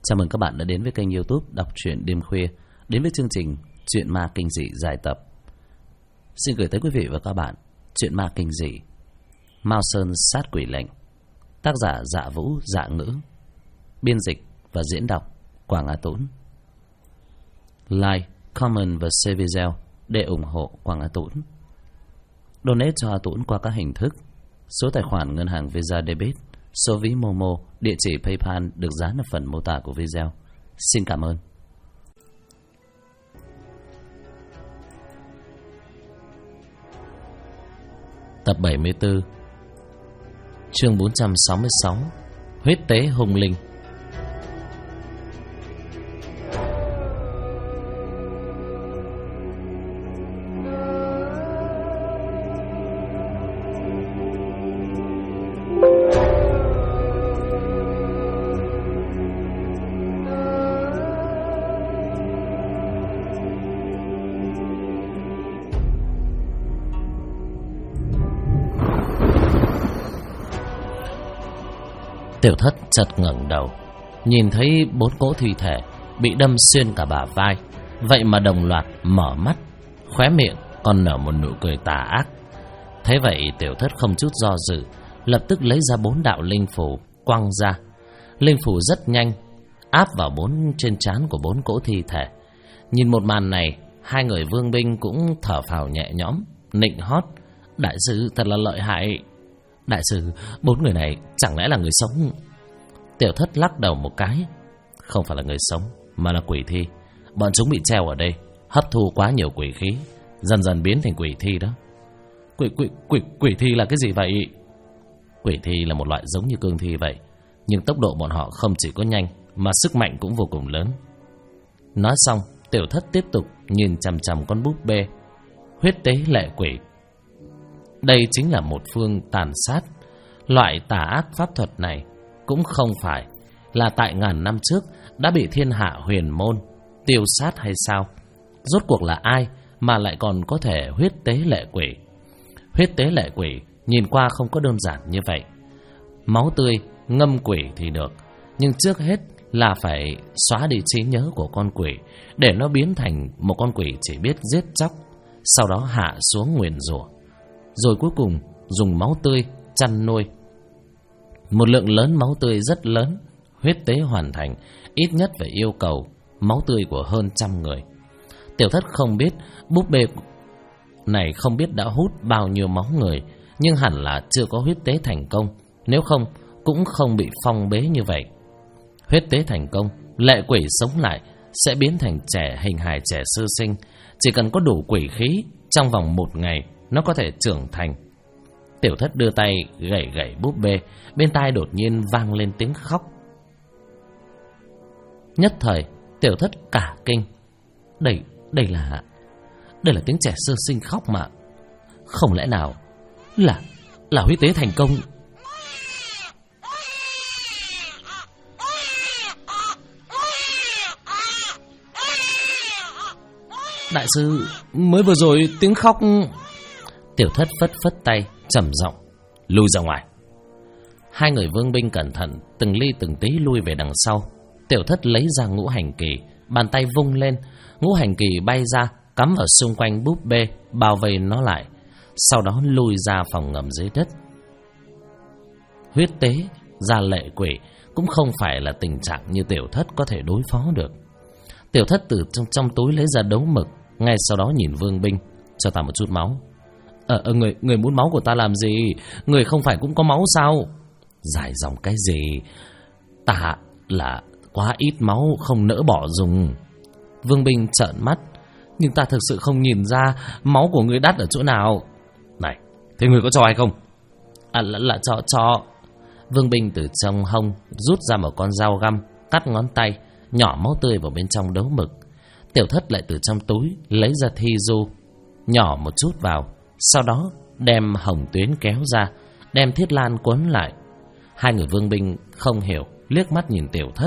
Chào mừng các bạn đã đến với kênh YouTube Đọc truyện đêm khuya, đến với chương trình Truyện ma kinh dị dài tập. Xin gửi tới quý vị và các bạn truyện ma kinh dị Mao Sơn sát quỷ lệnh, tác giả Dạ Vũ Dạ Ngữ, biên dịch và diễn đọc Quảng Á Tũng. Like, comment và share video để ủng hộ Quảng Á Tũng. Donate cho A Tũng qua các hình thức: số tài khoản ngân hàng Visa Debit, số ví Momo, địa chỉ PayPal được dán ở phần mô tả của video. Xin cảm ơn. Tập 74, chương 466, huyết tế hung linh. Tiểu Thất chợt ngẩng đầu, nhìn thấy 4 cỗ thi thể bị đâm xuyên cả bả vai, vậy mà đồng loạt mở mắt, khóe miệng còn nở một nụ cười tà ác. Thế vậy Tiểu Thất không chút do dự, lập tức lấy ra 4 đạo linh phù quăng ra. Linh phù rất nhanh áp vào trên trán của 4 cỗ thi thể. Nhìn một màn này, hai người vương binh cũng thở phào nhẹ nhõm, nịnh hót: đại sư thật là lợi hại. Đại sư, 4 người này chẳng lẽ là người sống? Tiểu Thất lắc đầu một cái: không phải là người sống, mà là quỷ thi. Bọn chúng bị treo ở đây, hấp thu quá nhiều quỷ khí, dần dần biến thành quỷ thi đó. Quỷ thi là cái gì vậy? Quỷ thi là một loại giống như cương thi vậy, nhưng tốc độ bọn họ không chỉ có nhanh, mà sức mạnh cũng vô cùng lớn. Nói xong, Tiểu Thất tiếp tục nhìn chằm chằm con búp bê huyết tế lệ quỷ. Đây chính là một phương tàn sát. Loại tà ác pháp thuật này cũng không phải là tại ngàn năm trước đã bị thiên hạ huyền môn tiêu sát hay sao? Rốt cuộc là ai mà lại còn có thể huyết tế lệ quỷ? Huyết tế lệ quỷ nhìn qua không có đơn giản như vậy. Máu tươi ngâm quỷ thì được, nhưng trước hết là phải xóa đi trí nhớ của con quỷ, để nó biến thành một con quỷ chỉ biết giết chóc, sau đó hạ xuống nguyền rủa, rồi cuối cùng dùng máu tươi chăn nuôi. Một lượng lớn máu tươi rất lớn, huyết tế hoàn thành ít nhất phải yêu cầu máu tươi của hơn 100 người. Tiểu Thất không biết búp bê này không biết đã hút bao nhiêu máu người, nhưng hẳn là chưa có huyết tế thành công, nếu không cũng không bị phong bế như vậy. Huyết tế thành công, lệ quỷ sống lại sẽ biến thành trẻ hình hài trẻ sơ sinh. Chỉ cần có đủ quỷ khí, trong vòng 1 ngày nó có thể trưởng thành. Tiểu Thất đưa tay gẩy gẩy búp bê, bên tai đột nhiên vang lên tiếng khóc. Nhất thời Tiểu Thất cả kinh. Đây là tiếng trẻ sơ sinh khóc mà. Không lẽ nào là huyết tế thành công? Đại sư, mới vừa rồi tiếng khóc. Tiểu Thất phất phất tay trầm giọng: lui ra ngoài. Hai người vương binh cẩn thận từng ly từng tí lui về đằng sau. Tiểu Thất lấy ra ngũ hành kỳ, bàn tay vung lên, ngũ hành kỳ bay ra cắm vào xung quanh búp bê, bao vây nó lại, sau đó lui ra phòng ngầm dưới đất. Huyết tế ra lệ quỷ cũng không phải là tình trạng như Tiểu Thất có thể đối phó được. Tiểu Thất từ trong túi lấy ra đấu mực, ngay sau đó nhìn vương binh: cho ta một chút máu. Người muốn máu của ta làm gì? Người không phải cũng có máu sao? Dài dòng cái gì? Ta là quá ít máu, không nỡ bỏ dùng. Vương binh trợn mắt: nhưng ta thực sự không nhìn ra máu của người đắt ở chỗ nào. Này, thế người có cho hay không? Là cho. Vương binh từ trong hông rút ra một con dao găm, cắt ngón tay, nhỏ máu tươi vào bên trong đấu mực. Tiểu Thất lại từ trong túi lấy ra thi du, nhỏ một chút vào, sau đó đem hồng tuyến kéo ra, đem thiết lan quấn lại. Hai người vương binh không hiểu, liếc mắt nhìn Tiểu Thất: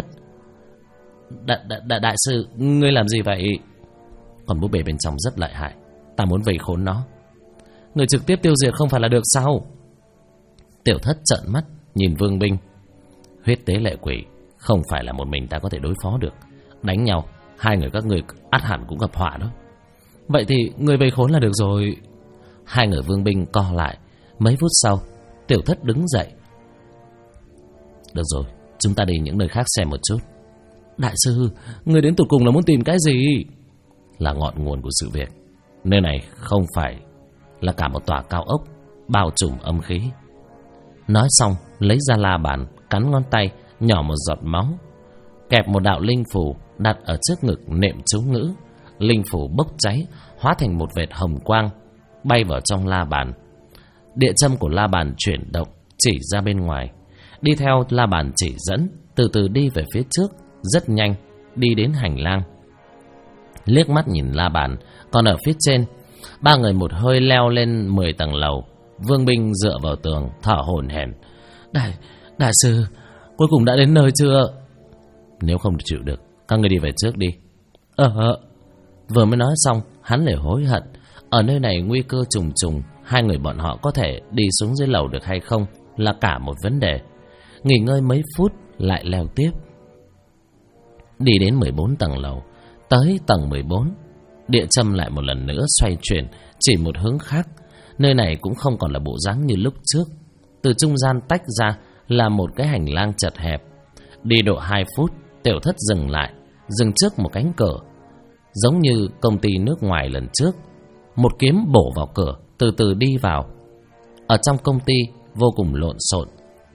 Đại sư, ngươi làm gì vậy? Còn búp bê bên trong rất lợi hại, ta muốn vây khốn nó. Người trực tiếp tiêu diệt không phải là được sao? Tiểu Thất trợn mắt nhìn Vương Binh. Huyết tế lệ quỷ Không phải là một mình ta có thể đối phó được. Đánh nhau, hai người các ngươi ắt hẳn cũng gặp họa đó. Vậy thì người vây khốn là được rồi. Hai người vương binh co lại. Mấy phút sau, Tiểu Thất đứng dậy. Được rồi, chúng ta đi những nơi khác xem một chút. Đại sư, người đến tụt cùng là muốn tìm cái gì? Là ngọn nguồn của sự việc. Nơi này không phải là cả một tòa cao ốc bao trùm âm khí. Nói xong, lấy ra la bàn, cắn ngón tay, nhỏ một giọt máu, kẹp một đạo linh phù đặt ở trước ngực, niệm chú ngữ. Linh phù bốc cháy, hóa thành một vệt hồng quang bay vào trong la bàn. Địa châm của la bàn chuyển động, chỉ ra bên ngoài. Đi theo la bàn chỉ dẫn, từ từ đi về phía trước, rất nhanh, đi đến hành lang. Liếc mắt nhìn la bàn, còn ở phía trên, ba người một hơi leo lên 10 tầng lầu. Vương binh dựa vào tường, thở hổn hển. Đại sư, cuối cùng đã đến nơi chưa? Nếu không chịu được, các người đi về trước đi. Vừa mới nói xong, hắn lại hối hận. Ở nơi này nguy cơ trùng trùng, hai người bọn họ có thể đi xuống dưới lầu được hay không là cả một vấn đề. Nghỉ ngơi mấy phút, lại leo tiếp. Đi đến 14 tầng lầu, tới tầng 14, địa châm lại một lần nữa xoay chuyển, chỉ một hướng khác. Nơi này cũng không còn là bộ dáng như lúc trước. Từ trung gian tách ra là một cái hành lang chật hẹp. Đi độ 2 phút, Tiểu Thất dừng lại, dừng trước một cánh cửa, giống như công ty nước ngoài lần trước. Một kiếm bổ vào cửa, từ từ đi vào. Ở trong công ty vô cùng lộn xộn.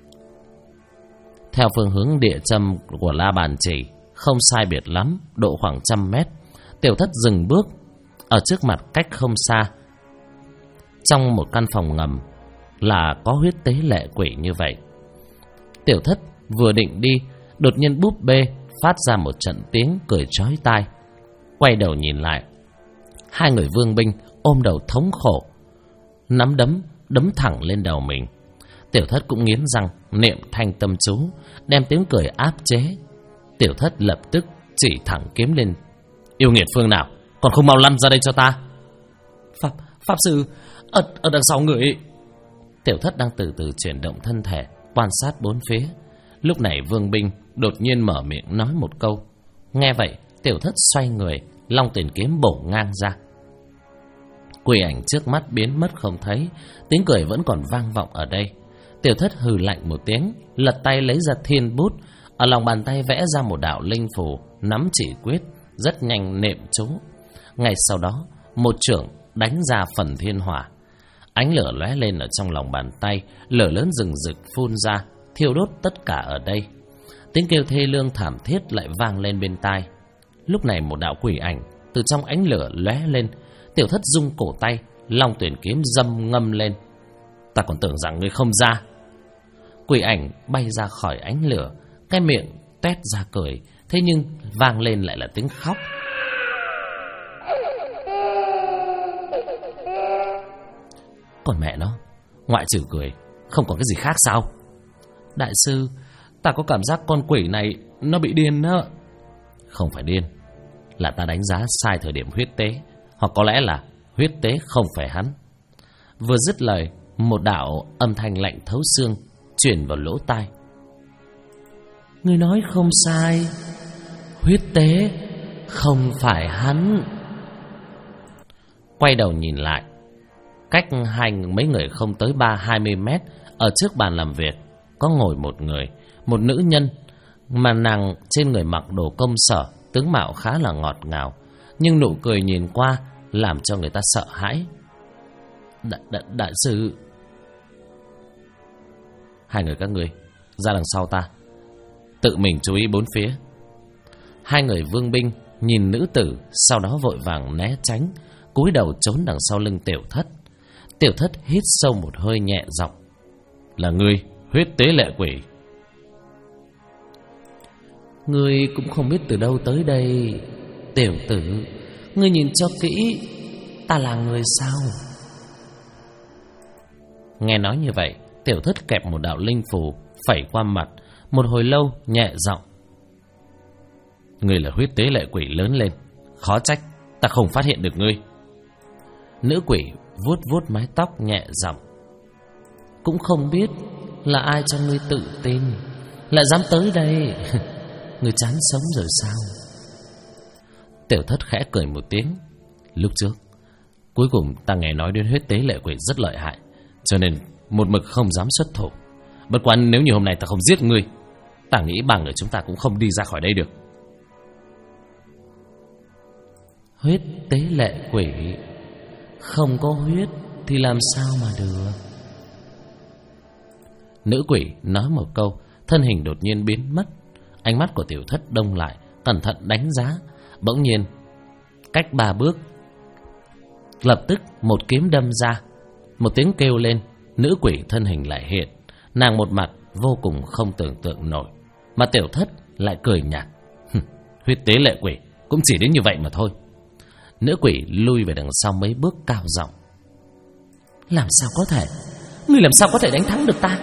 Theo phương hướng địa châm của la bàn chỉ, không sai biệt lắm, độ khoảng 100 mét. Tiểu Thất dừng bước. Ở trước mặt cách không xa, trong một căn phòng ngầm là có huyết tế lệ quỷ như vậy. Tiểu Thất vừa định đi, đột nhiên búp bê phát ra một trận tiếng cười chói tai. Quay đầu nhìn lại, hai người vương binh ôm đầu thống khổ, nắm đấm thẳng lên đầu mình. Tiểu Thất cũng nghiến răng niệm thanh tâm chú, đem tiếng cười áp chế. Tiểu Thất lập tức chỉ thẳng kiếm lên. Yêu nghiệt phương nào, còn không mau lăn ra đây cho ta. Pháp sư, ở đằng sau người. Tiểu Thất đang từ từ chuyển động thân thể, quan sát bốn phía. Lúc này vương binh đột nhiên mở miệng nói một câu. Nghe vậy, Tiểu Thất xoay người, long tuyển kiếm bổ ngang ra. Quỷ ảnh trước mắt biến mất không thấy, tiếng cười vẫn còn vang vọng ở đây. Tiểu Thất hừ lạnh một tiếng, lật tay lấy ra thiên bút, ở lòng bàn tay vẽ ra một đạo linh phù, nắm chỉ quyết, rất nhanh niệm chú. Ngay sau đó, một chưởng đánh ra phần thiên hỏa. Ánh lửa lóe lên ở trong lòng bàn tay, lửa lớn rừng rực phun ra, thiêu đốt tất cả ở đây. Tiếng kêu thê lương thảm thiết lại vang lên bên tai. Lúc này một đạo quỷ ảnh từ trong ánh lửa lóe lên. Tiểu Thất rung cổ tay, long tuyển kiếm dâm ngâm lên. Ta còn tưởng rằng ngươi không ra. Quỷ ảnh bay ra khỏi ánh lửa, cái miệng tét ra cười, thế nhưng vang lên lại là tiếng khóc. Còn mẹ nó, ngoại trừ cười không còn cái gì khác sao? Đại sư, ta có cảm giác con quỷ này nó bị điên đó. Không phải điên, là ta đánh giá sai thời điểm huyết tế, hoặc có lẽ là huyết tế không phải hắn. Vừa dứt lời, một đạo âm thanh lạnh thấu xương truyền vào lỗ tai. Ngươi nói không sai, huyết tế không phải hắn. Quay đầu nhìn lại, cách mấy người không tới 20 mét, ở trước bàn làm việc có ngồi một người, một nữ nhân, mà nàng trên người mặc đồ công sở, tướng mạo khá là ngọt ngào, nhưng nụ cười nhìn qua làm cho người ta sợ hãi. Đại sư, hai người các ngươi ra đằng sau ta, tự mình chú ý bốn phía. Hai người vương binh nhìn nữ tử, sau đó vội vàng né tránh, cúi đầu trốn đằng sau lưng Tiểu Thất. Tiểu Thất hít sâu một hơi, nhẹ giọng. Là ngươi, huyết tế lệ quỷ. Ngươi cũng không biết từ đâu tới đây. Tiểu tử, ngươi nhìn cho kỹ, ta là người sao? Nghe nói như vậy, Tiểu Thất kẹp một đạo linh phù phẩy qua mặt, một hồi lâu nhẹ giọng. Ngươi là huyết tế lệ quỷ lớn lên, khó trách ta không phát hiện được ngươi. Nữ quỷ vuốt vuốt mái tóc nhẹ giọng. Cũng không biết là ai cho ngươi tự tin lại dám tới đây. Ngươi chán sống rồi sao? Tiểu Thất khẽ cười một tiếng. Lúc trước cuối cùng ta nghe nói đến huyết tế lệ quỷ rất lợi hại, cho nên một mực không dám xuất thủ. Bất quá nếu như hôm nay ta không giết ngươi, ta nghĩ ba người chúng ta cũng không đi ra khỏi đây được. Huyết tế lệ quỷ? Không có huyết thì làm sao mà được? Nữ quỷ nói một câu, thân hình đột nhiên biến mất. Ánh mắt của Tiểu Thất đông lại, cẩn thận đánh giá. Bỗng nhiên cách 3 bước, lập tức một kiếm đâm ra. Một tiếng kêu lên, nữ quỷ thân hình lại hiện. Nàng một mặt vô cùng không tưởng tượng nổi, mà Tiểu Thất lại cười nhạt. Huyết tế lệ quỷ cũng chỉ đến như vậy mà thôi. Nữ quỷ lui về đằng sau mấy bước, cao giọng. Làm sao có thể? Ngươi làm sao có thể đánh thắng được ta?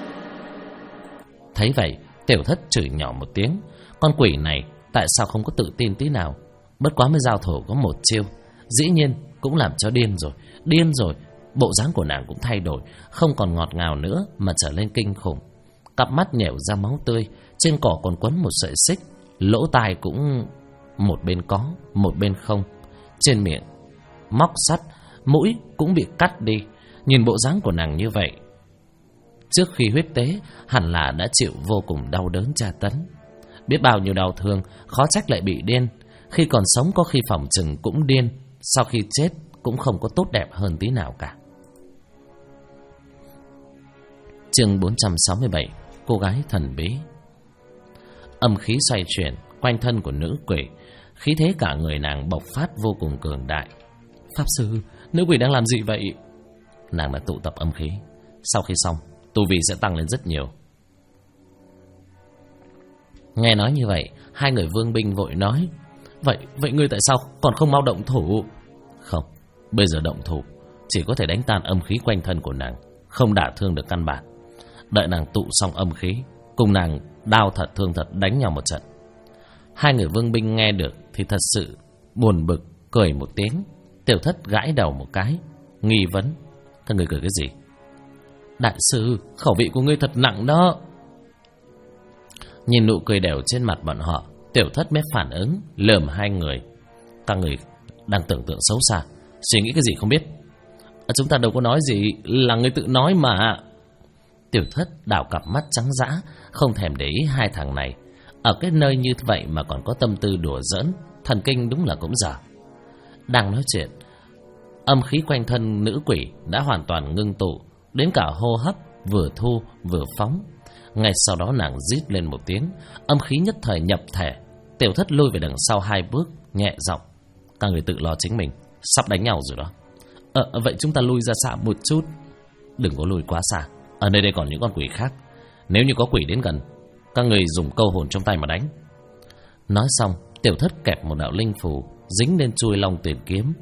Thấy vậy, Tiểu Thất chửi nhỏ một tiếng. Con quỷ này tại sao không có tự tin tí nào? Bất quá mới giao thủ có một chiêu, dĩ nhiên cũng làm cho điên rồi. Điên rồi, bộ dáng của nàng cũng thay đổi, không còn ngọt ngào nữa mà trở lên kinh khủng. Cặp mắt nhẻo ra máu tươi, trên cổ còn quấn một sợi xích, lỗ tai cũng một bên có, một bên không. Trên miệng móc sắt, mũi cũng bị cắt đi. Nhìn bộ dáng của nàng như vậy, trước khi huyết tế hẳn là đã chịu vô cùng đau đớn tra tấn. Biết bao nhiêu đau thương, khó trách lại bị điên. Khi còn sống có khi phỏng chừng cũng điên, sau khi chết cũng không có tốt đẹp hơn tí nào cả. Chương 467. Cô gái thần bí. Âm khí xoay chuyển quanh thân của nữ quỷ, khí thế cả người nàng bộc phát vô cùng cường đại. Pháp sư, nữ quỷ đang làm gì vậy? Nàng đã tụ tập âm khí, sau khi xong tu vi sẽ tăng lên rất nhiều. Nghe nói như vậy, hai người vương binh vội nói. Vậy ngươi tại sao còn không mau động thủ? Không, bây giờ động thủ chỉ có thể đánh tan âm khí quanh thân của nàng, không đả thương được căn bản. Đợi nàng tụ xong âm khí, cùng nàng đao thật thương thật đánh nhau một trận. Hai người vương binh nghe được thì thật sự buồn bực, cười một tiếng. Tiểu Thất gãi đầu một cái, nghi vấn. Các người cười cái gì? Đại sư, khẩu vị của ngươi thật nặng đó. Nhìn nụ cười đều trên mặt bọn họ, Tiểu Thất mới phản ứng, lườm hai người. Các người đang tưởng tượng xấu xa, suy nghĩ cái gì không biết. Chúng ta đâu có nói gì, là ngươi tự nói mà. Tiểu Thất đảo cặp mắt trắng dã, không thèm để ý hai thằng này. Ở cái nơi như vậy mà còn có tâm tư đùa giỡn, thần kinh đúng là cũng dở. Đang nói chuyện, âm khí quanh thân nữ quỷ đã hoàn toàn ngưng tụ, đến cả hô hấp vừa thu vừa phóng. Ngay sau đó nàng rít lên một tiếng, âm khí nhất thời nhập thể. Tiểu Thất lui về đằng sau hai bước, nhẹ giọng. Các người tự lo chính mình, sắp đánh nhau rồi đó. Vậy chúng ta lui ra xa một chút. Đừng có lui quá xa, ở nơi đây còn những con quỷ khác. Nếu như có quỷ đến gần, các người dùng câu hồn trong tay mà đánh. Nói xong, Tiểu Thất kẹp một đạo linh phù dính lên chuôi long tuyển kiếm.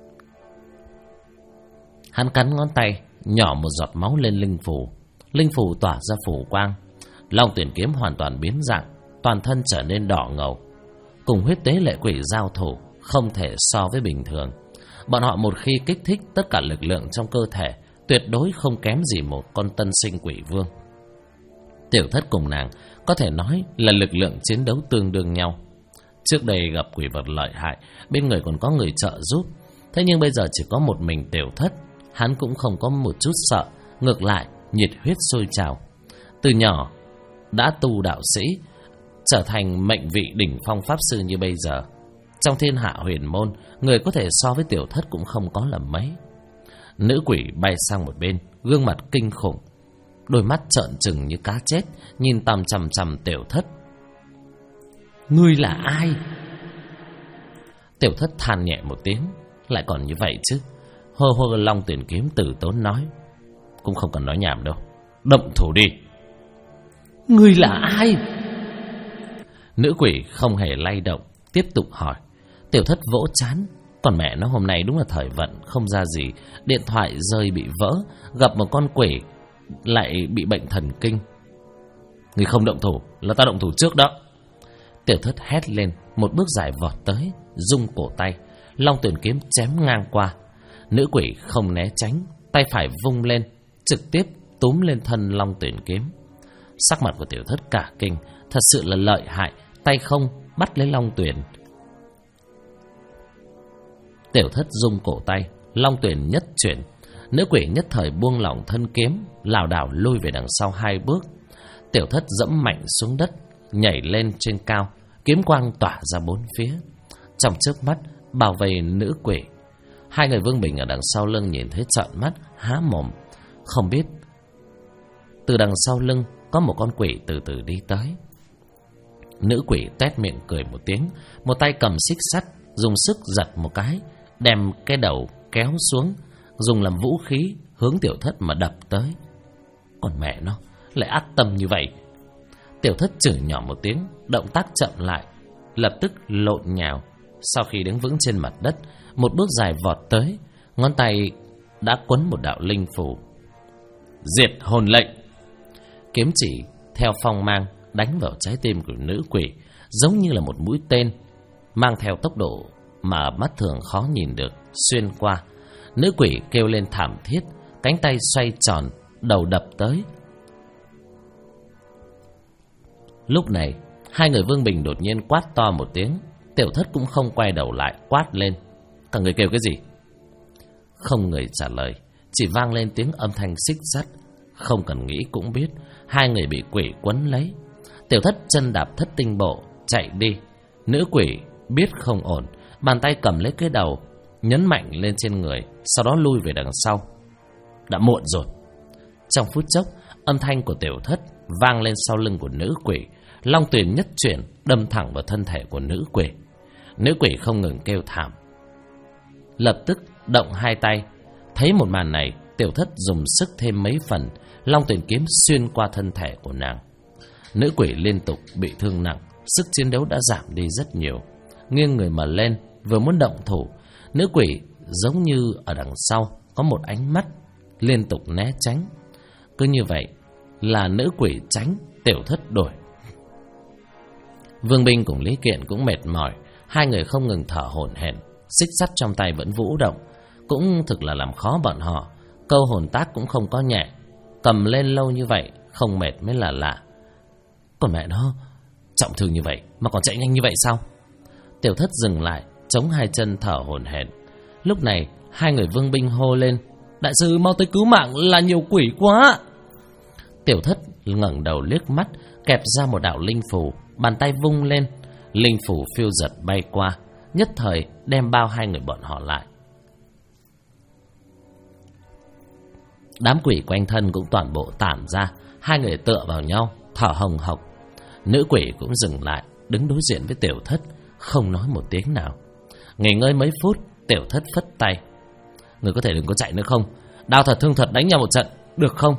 Hắn cắn ngón tay, nhỏ một giọt máu lên linh phù. Linh phù tỏa ra phù quang, long tuyển kiếm hoàn toàn biến dạng, toàn thân trở nên đỏ ngầu. Cùng huyết tế lệ quỷ giao thủ không thể so với bình thường. Bọn họ một khi kích thích tất cả lực lượng trong cơ thể, tuyệt đối không kém gì một con tân sinh quỷ vương. Tiểu Thất cùng nàng có thể nói là lực lượng chiến đấu tương đương nhau. Trước đây gặp quỷ vật lợi hại, bên người còn có người trợ giúp. Thế nhưng bây giờ chỉ có một mình Tiểu Thất, hắn cũng không có một chút sợ, ngược lại nhiệt huyết sôi trào. Từ nhỏ đã tu đạo sĩ, trở thành mệnh vị đỉnh phong pháp sư như bây giờ, trong thiên hạ huyền môn, người có thể so với Tiểu Thất cũng không có là mấy. Nữ quỷ bay sang một bên, gương mặt kinh khủng, đôi mắt trợn trừng như cá chết, nhìn tằm chằm chằm Tiểu Thất. Ngươi là ai? Tiểu Thất than nhẹ một tiếng. Lại còn như vậy chứ? Hơ hơ long tuyển kiếm từ tốn nói. Cũng không cần nói nhảm đâu, động thủ đi. Ngươi là ai? Nữ quỷ không hề lay động, tiếp tục hỏi. Tiểu Thất vỗ trán. Còn mẹ nó, hôm nay đúng là thời vận không ra gì. Điện thoại rơi bị vỡ, gặp một con quỷ lại bị bệnh thần kinh. Ngươi không động thủ là ta động thủ trước đó. Tiểu Thất hét lên, một bước dài vọt tới, rung cổ tay, long tuyển kiếm chém ngang qua. Nữ quỷ không né tránh, tay phải vung lên, trực tiếp túm lên thân long tuyển kiếm. Sắc mặt của Tiểu Thất cả kinh, thật sự là lợi hại, tay không bắt lấy Long Tuyền. Tiểu Thất rung cổ tay, Long Tuyền nhất chuyển. Nữ quỷ nhất thời buông lỏng thân kiếm, lảo đảo lui về đằng sau 2 bước. Tiểu Thất dẫm mạnh xuống đất, nhảy lên trên cao, kiếm quang tỏa ra 4 phía. Trong chớp mắt bao vây nữ quỷ. 2 người Vương Bình ở đằng sau lưng nhìn thấy trợn mắt há mồm, không biết từ đằng sau lưng có một con quỷ từ từ đi tới. Nữ quỷ toét miệng cười một tiếng, một tay cầm xích sắt, dùng sức giật một cái, đem cái đầu kéo xuống, dùng làm vũ khí hướng Tiểu Thất mà đập tới. Còn mẹ nó lại ác tâm như vậy. Tiểu Thất chửi nhỏ một tiếng, động tác chậm lại, lập tức lộn nhào. Sau khi đứng vững trên mặt đất, một bước dài vọt tới, ngón tay đã quấn một đạo linh phù. Diệt hồn lệnh. Kiếm chỉ theo phong mang đánh vào trái tim của nữ quỷ, giống như là một mũi tên, mang theo tốc độ mà mắt thường khó nhìn được, xuyên qua. Nữ quỷ kêu lên thảm thiết, cánh tay xoay tròn, đầu đập tới. Lúc này 2 người Vương Bình đột nhiên quát to một tiếng. Tiểu Thất cũng không quay đầu lại, quát lên. Các người kêu cái gì? Không người trả lời, chỉ vang lên tiếng âm thanh xích sắt. Không cần nghĩ cũng biết 2 người bị quỷ quấn lấy. Tiểu Thất chân đạp thất tinh bộ chạy đi. Nữ quỷ biết không ổn, bàn tay cầm lấy cái đầu, nhấn mạnh lên trên người, sau đó lui về đằng sau. Đã muộn rồi. Trong phút chốc, âm thanh của Tiểu Thất vang lên sau lưng của nữ quỷ. Long Tuyền nhất chuyển, đâm thẳng vào thân thể của nữ quỷ. Nữ quỷ không ngừng kêu thảm, lập tức động 2 tay. Thấy một màn này, Tiểu Thất dùng sức thêm mấy phần, Long Tuyền kiếm xuyên qua thân thể của nàng. Nữ quỷ liên tục bị thương nặng, sức chiến đấu đã giảm đi rất nhiều. Nghiêng người mà lên, vừa muốn động thủ, nữ quỷ giống như ở đằng sau có một ánh mắt, liên tục né tránh. Cứ như vậy là nữ quỷ tránh, Tiểu Thất đuổi. Vương Bình cùng Lý Kiện cũng mệt mỏi, 2 người không ngừng thở hổn hển, xích sắt trong tay vẫn vũ động, cũng thực là làm khó bọn họ. Câu hồn tác cũng không có nhẹ, cầm lên lâu như vậy không mệt mới là lạ. Còn mẹ nó, trọng thương như vậy mà còn chạy nhanh như vậy sao? Tiểu Thất dừng lại, chống 2 chân thở hổn hển. Lúc này 2 người Vương Binh hô lên. Đại sư mau tới cứu mạng, là nhiều quỷ quá. Tiểu Thất ngẩng đầu liếc mắt, kẹp ra một đạo linh phù, bàn tay vung lên, linh phù phiêu giật bay qua, nhất thời đem bao 2 người bọn họ lại. Đám quỷ quanh thân cũng toàn bộ tản ra, 2 người tựa vào nhau, thở hồng hộc. Nữ quỷ cũng dừng lại, đứng đối diện với Tiểu Thất, không nói một tiếng nào. Nghỉ ngơi mấy phút, Tiểu Thất phất tay. Người có thể đừng có chạy nữa không? Đau thật thương thật đánh nhau một trận, được không?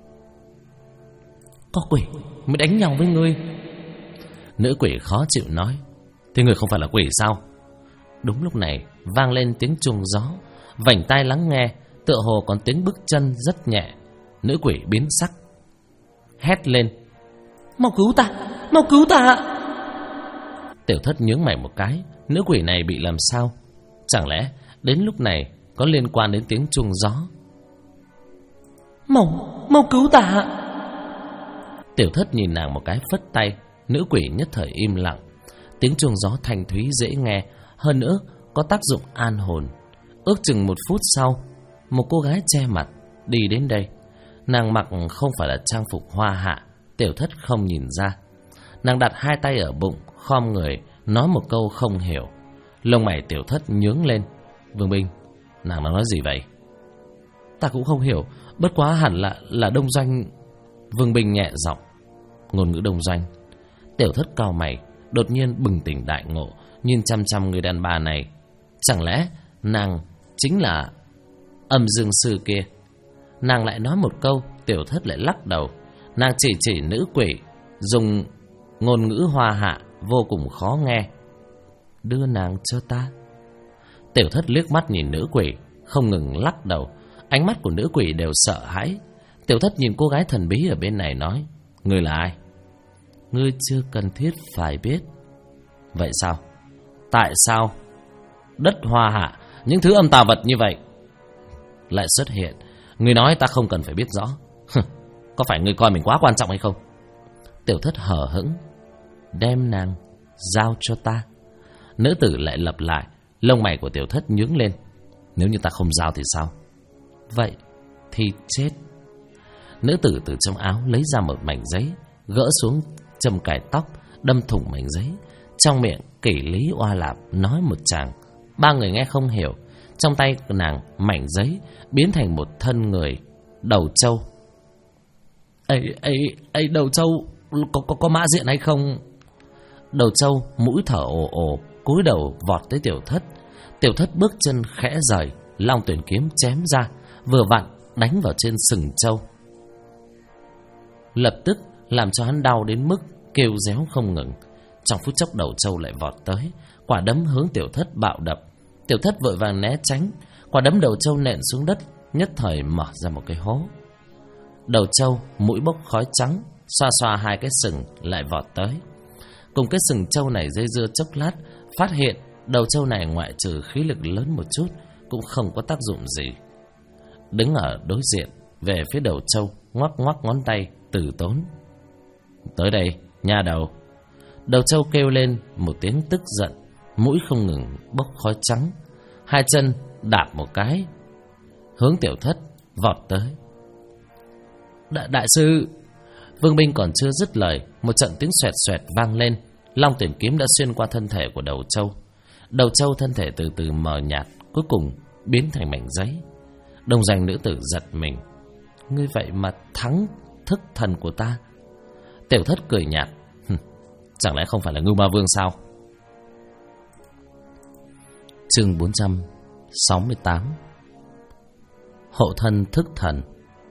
Có quỷ mới đánh nhau với ngươi. Nữ quỷ khó chịu nói. Thì người không phải là quỷ sao? Đúng lúc này vang lên tiếng chuông gió, vành tai lắng nghe, tựa hồ còn tiếng bước chân rất nhẹ. Nữ quỷ biến sắc, hét lên. Mau cứu ta, mau cứu ta. Tiểu Thất nhướng mày một cái, nữ quỷ này bị làm sao? Chẳng lẽ đến lúc này có liên quan đến tiếng chuông gió? Mau cứu ta. Tiểu Thất nhìn nàng một cái phất tay, nữ quỷ nhất thời im lặng. Tiếng chuông gió thanh thúy dễ nghe, hơn nữa có tác dụng an hồn. Ước chừng 1 phút sau, một cô gái che mặt đi đến đây. Nàng mặc không phải là trang phục hoa hạ, Tiểu Thất không nhìn ra. Nàng đặt 2 tay ở bụng, khom người, nói một câu không hiểu. Lông mày Tiểu Thất nhướng lên. Vương Bình, nàng nói gì vậy? Ta cũng không hiểu, bất quá hẳn là Đông Doanh. Vương Bình nhẹ giọng. Ngôn ngữ Đông Doanh. Tiểu Thất cau mày, đột nhiên bừng tỉnh đại ngộ, nhìn chăm chăm người đàn bà này. Chẳng lẽ nàng chính là Âm Dương Sư kia? Nàng lại nói một câu, Tiểu Thất lại lắc đầu. Nàng chỉ nữ quỷ, dùng ngôn ngữ hoa hạ vô cùng khó nghe. Đưa nàng cho ta. Tiểu Thất liếc mắt nhìn nữ quỷ, không ngừng lắc đầu. Ánh mắt của nữ quỷ đều sợ hãi. Tiểu Thất nhìn cô gái thần bí ở bên này nói. Ngươi là ai? Ngươi chưa cần thiết phải biết. Vậy sao? Tại sao đất hoa hạ, những thứ âm tà vật như vậy lại xuất hiện? Ngươi nói ta không cần phải biết rõ. Có phải ngươi coi mình quá quan trọng hay không? Tiểu Thất hờ hững. Đem nàng giao cho ta. Nữ tử lại lặp lại. Lông mày của Tiểu Thất nhướng lên. Nếu như ta không giao thì sao? Vậy thì chết. Nữ tử từ trong áo lấy ra một mảnh giấy, gỡ xuống châm cài tóc, đâm thủng mảnh giấy. Trong miệng kỷ lý oa lạp nói một tràng. Ba người nghe không hiểu. Trong tay nàng mảnh giấy biến thành một thân người đầu trâu. Ây đầu trâu có mã diện hay không? Đầu trâu mũi thở ồ ồ, cúi đầu vọt tới Tiểu Thất. Tiểu Thất bước chân khẽ rời, long tuyển kiếm chém ra, vừa vặn đánh vào trên sừng trâu. Lập tức làm cho hắn đau đến mức kêu réo không ngừng. Trong phút chốc đầu trâu lại vọt tới, quả đấm hướng Tiểu Thất bạo đập. Tiểu Thất vội vàng né tránh, quả đấm đầu trâu nện xuống đất, nhất thời mở ra một cái hố. Đầu trâu mũi bốc khói trắng, xoa xoa hai cái sừng lại vọt tới. Cùng cái sừng trâu này dây dưa chốc lát, phát hiện đầu trâu này ngoại trừ khí lực lớn một chút cũng không có tác dụng gì. Đứng ở đối diện về phía đầu trâu, ngoắc ngoắc ngón tay từ tốn. Tới đây, nha đầu. Đầu trâu kêu lên một tiếng tức giận, mũi không ngừng bốc khói trắng, hai chân đạp một cái hướng Tiểu Thất vọt tới. Đại sư! Vương Binh còn chưa dứt lời, một trận tiếng xoẹt xoẹt vang lên. Long tuyển kiếm đã xuyên qua thân thể của đầu trâu. Đầu trâu thân thể từ từ mờ nhạt, cuối cùng biến thành mảnh giấy. Đồng danh nữ tử giật mình. Ngươi vậy mà thắng thức thần của ta? Tiểu Thất cười nhạt. Chẳng lẽ không phải là Ngưu Ma Vương sao? Chương 468. Hộ thân thức thần.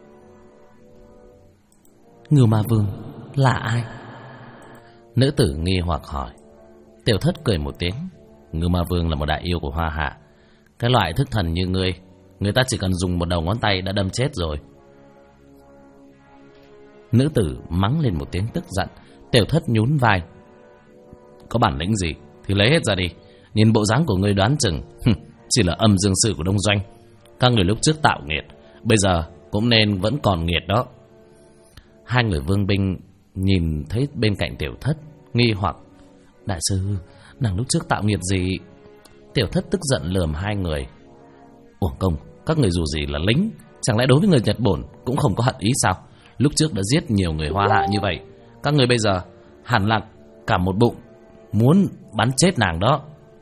Ngưu Ma Vương là ai? Nữ tử nghi hoặc hỏi. Tiểu Thất cười một tiếng. Ngưu Ma Vương là một đại yêu của Hoa Hạ. Cái loại thức thần như ngươi, người ta chỉ cần dùng một đầu ngón tay đã đâm chết rồi. Nữ tử mắng lên một tiếng tức giận. Tiểu Thất nhún vai. Có bản lĩnh gì thì lấy hết ra đi. Nhìn bộ dáng của ngươi đoán chừng chỉ là âm dương sư của Đông Doanh. Các người lúc trước tạo nghiệt, bây giờ cũng nên vẫn còn nghiệt đó. Hai người Vương Binh nhìn thấy bên cạnh Tiểu Thất, nghi hoặc. Đại sư, nàng lúc trước tạo nghiệt gì? Tiểu Thất tức giận lườm hai người. Uổng công, các người dù gì là lính, chẳng lẽ đối với người Nhật Bổn cũng không có hận ý sao? Lúc trước đã giết nhiều người Hoa Hạ như vậy, các người bây giờ hẳn là cả một bụng muốn bắn chết nàng đó.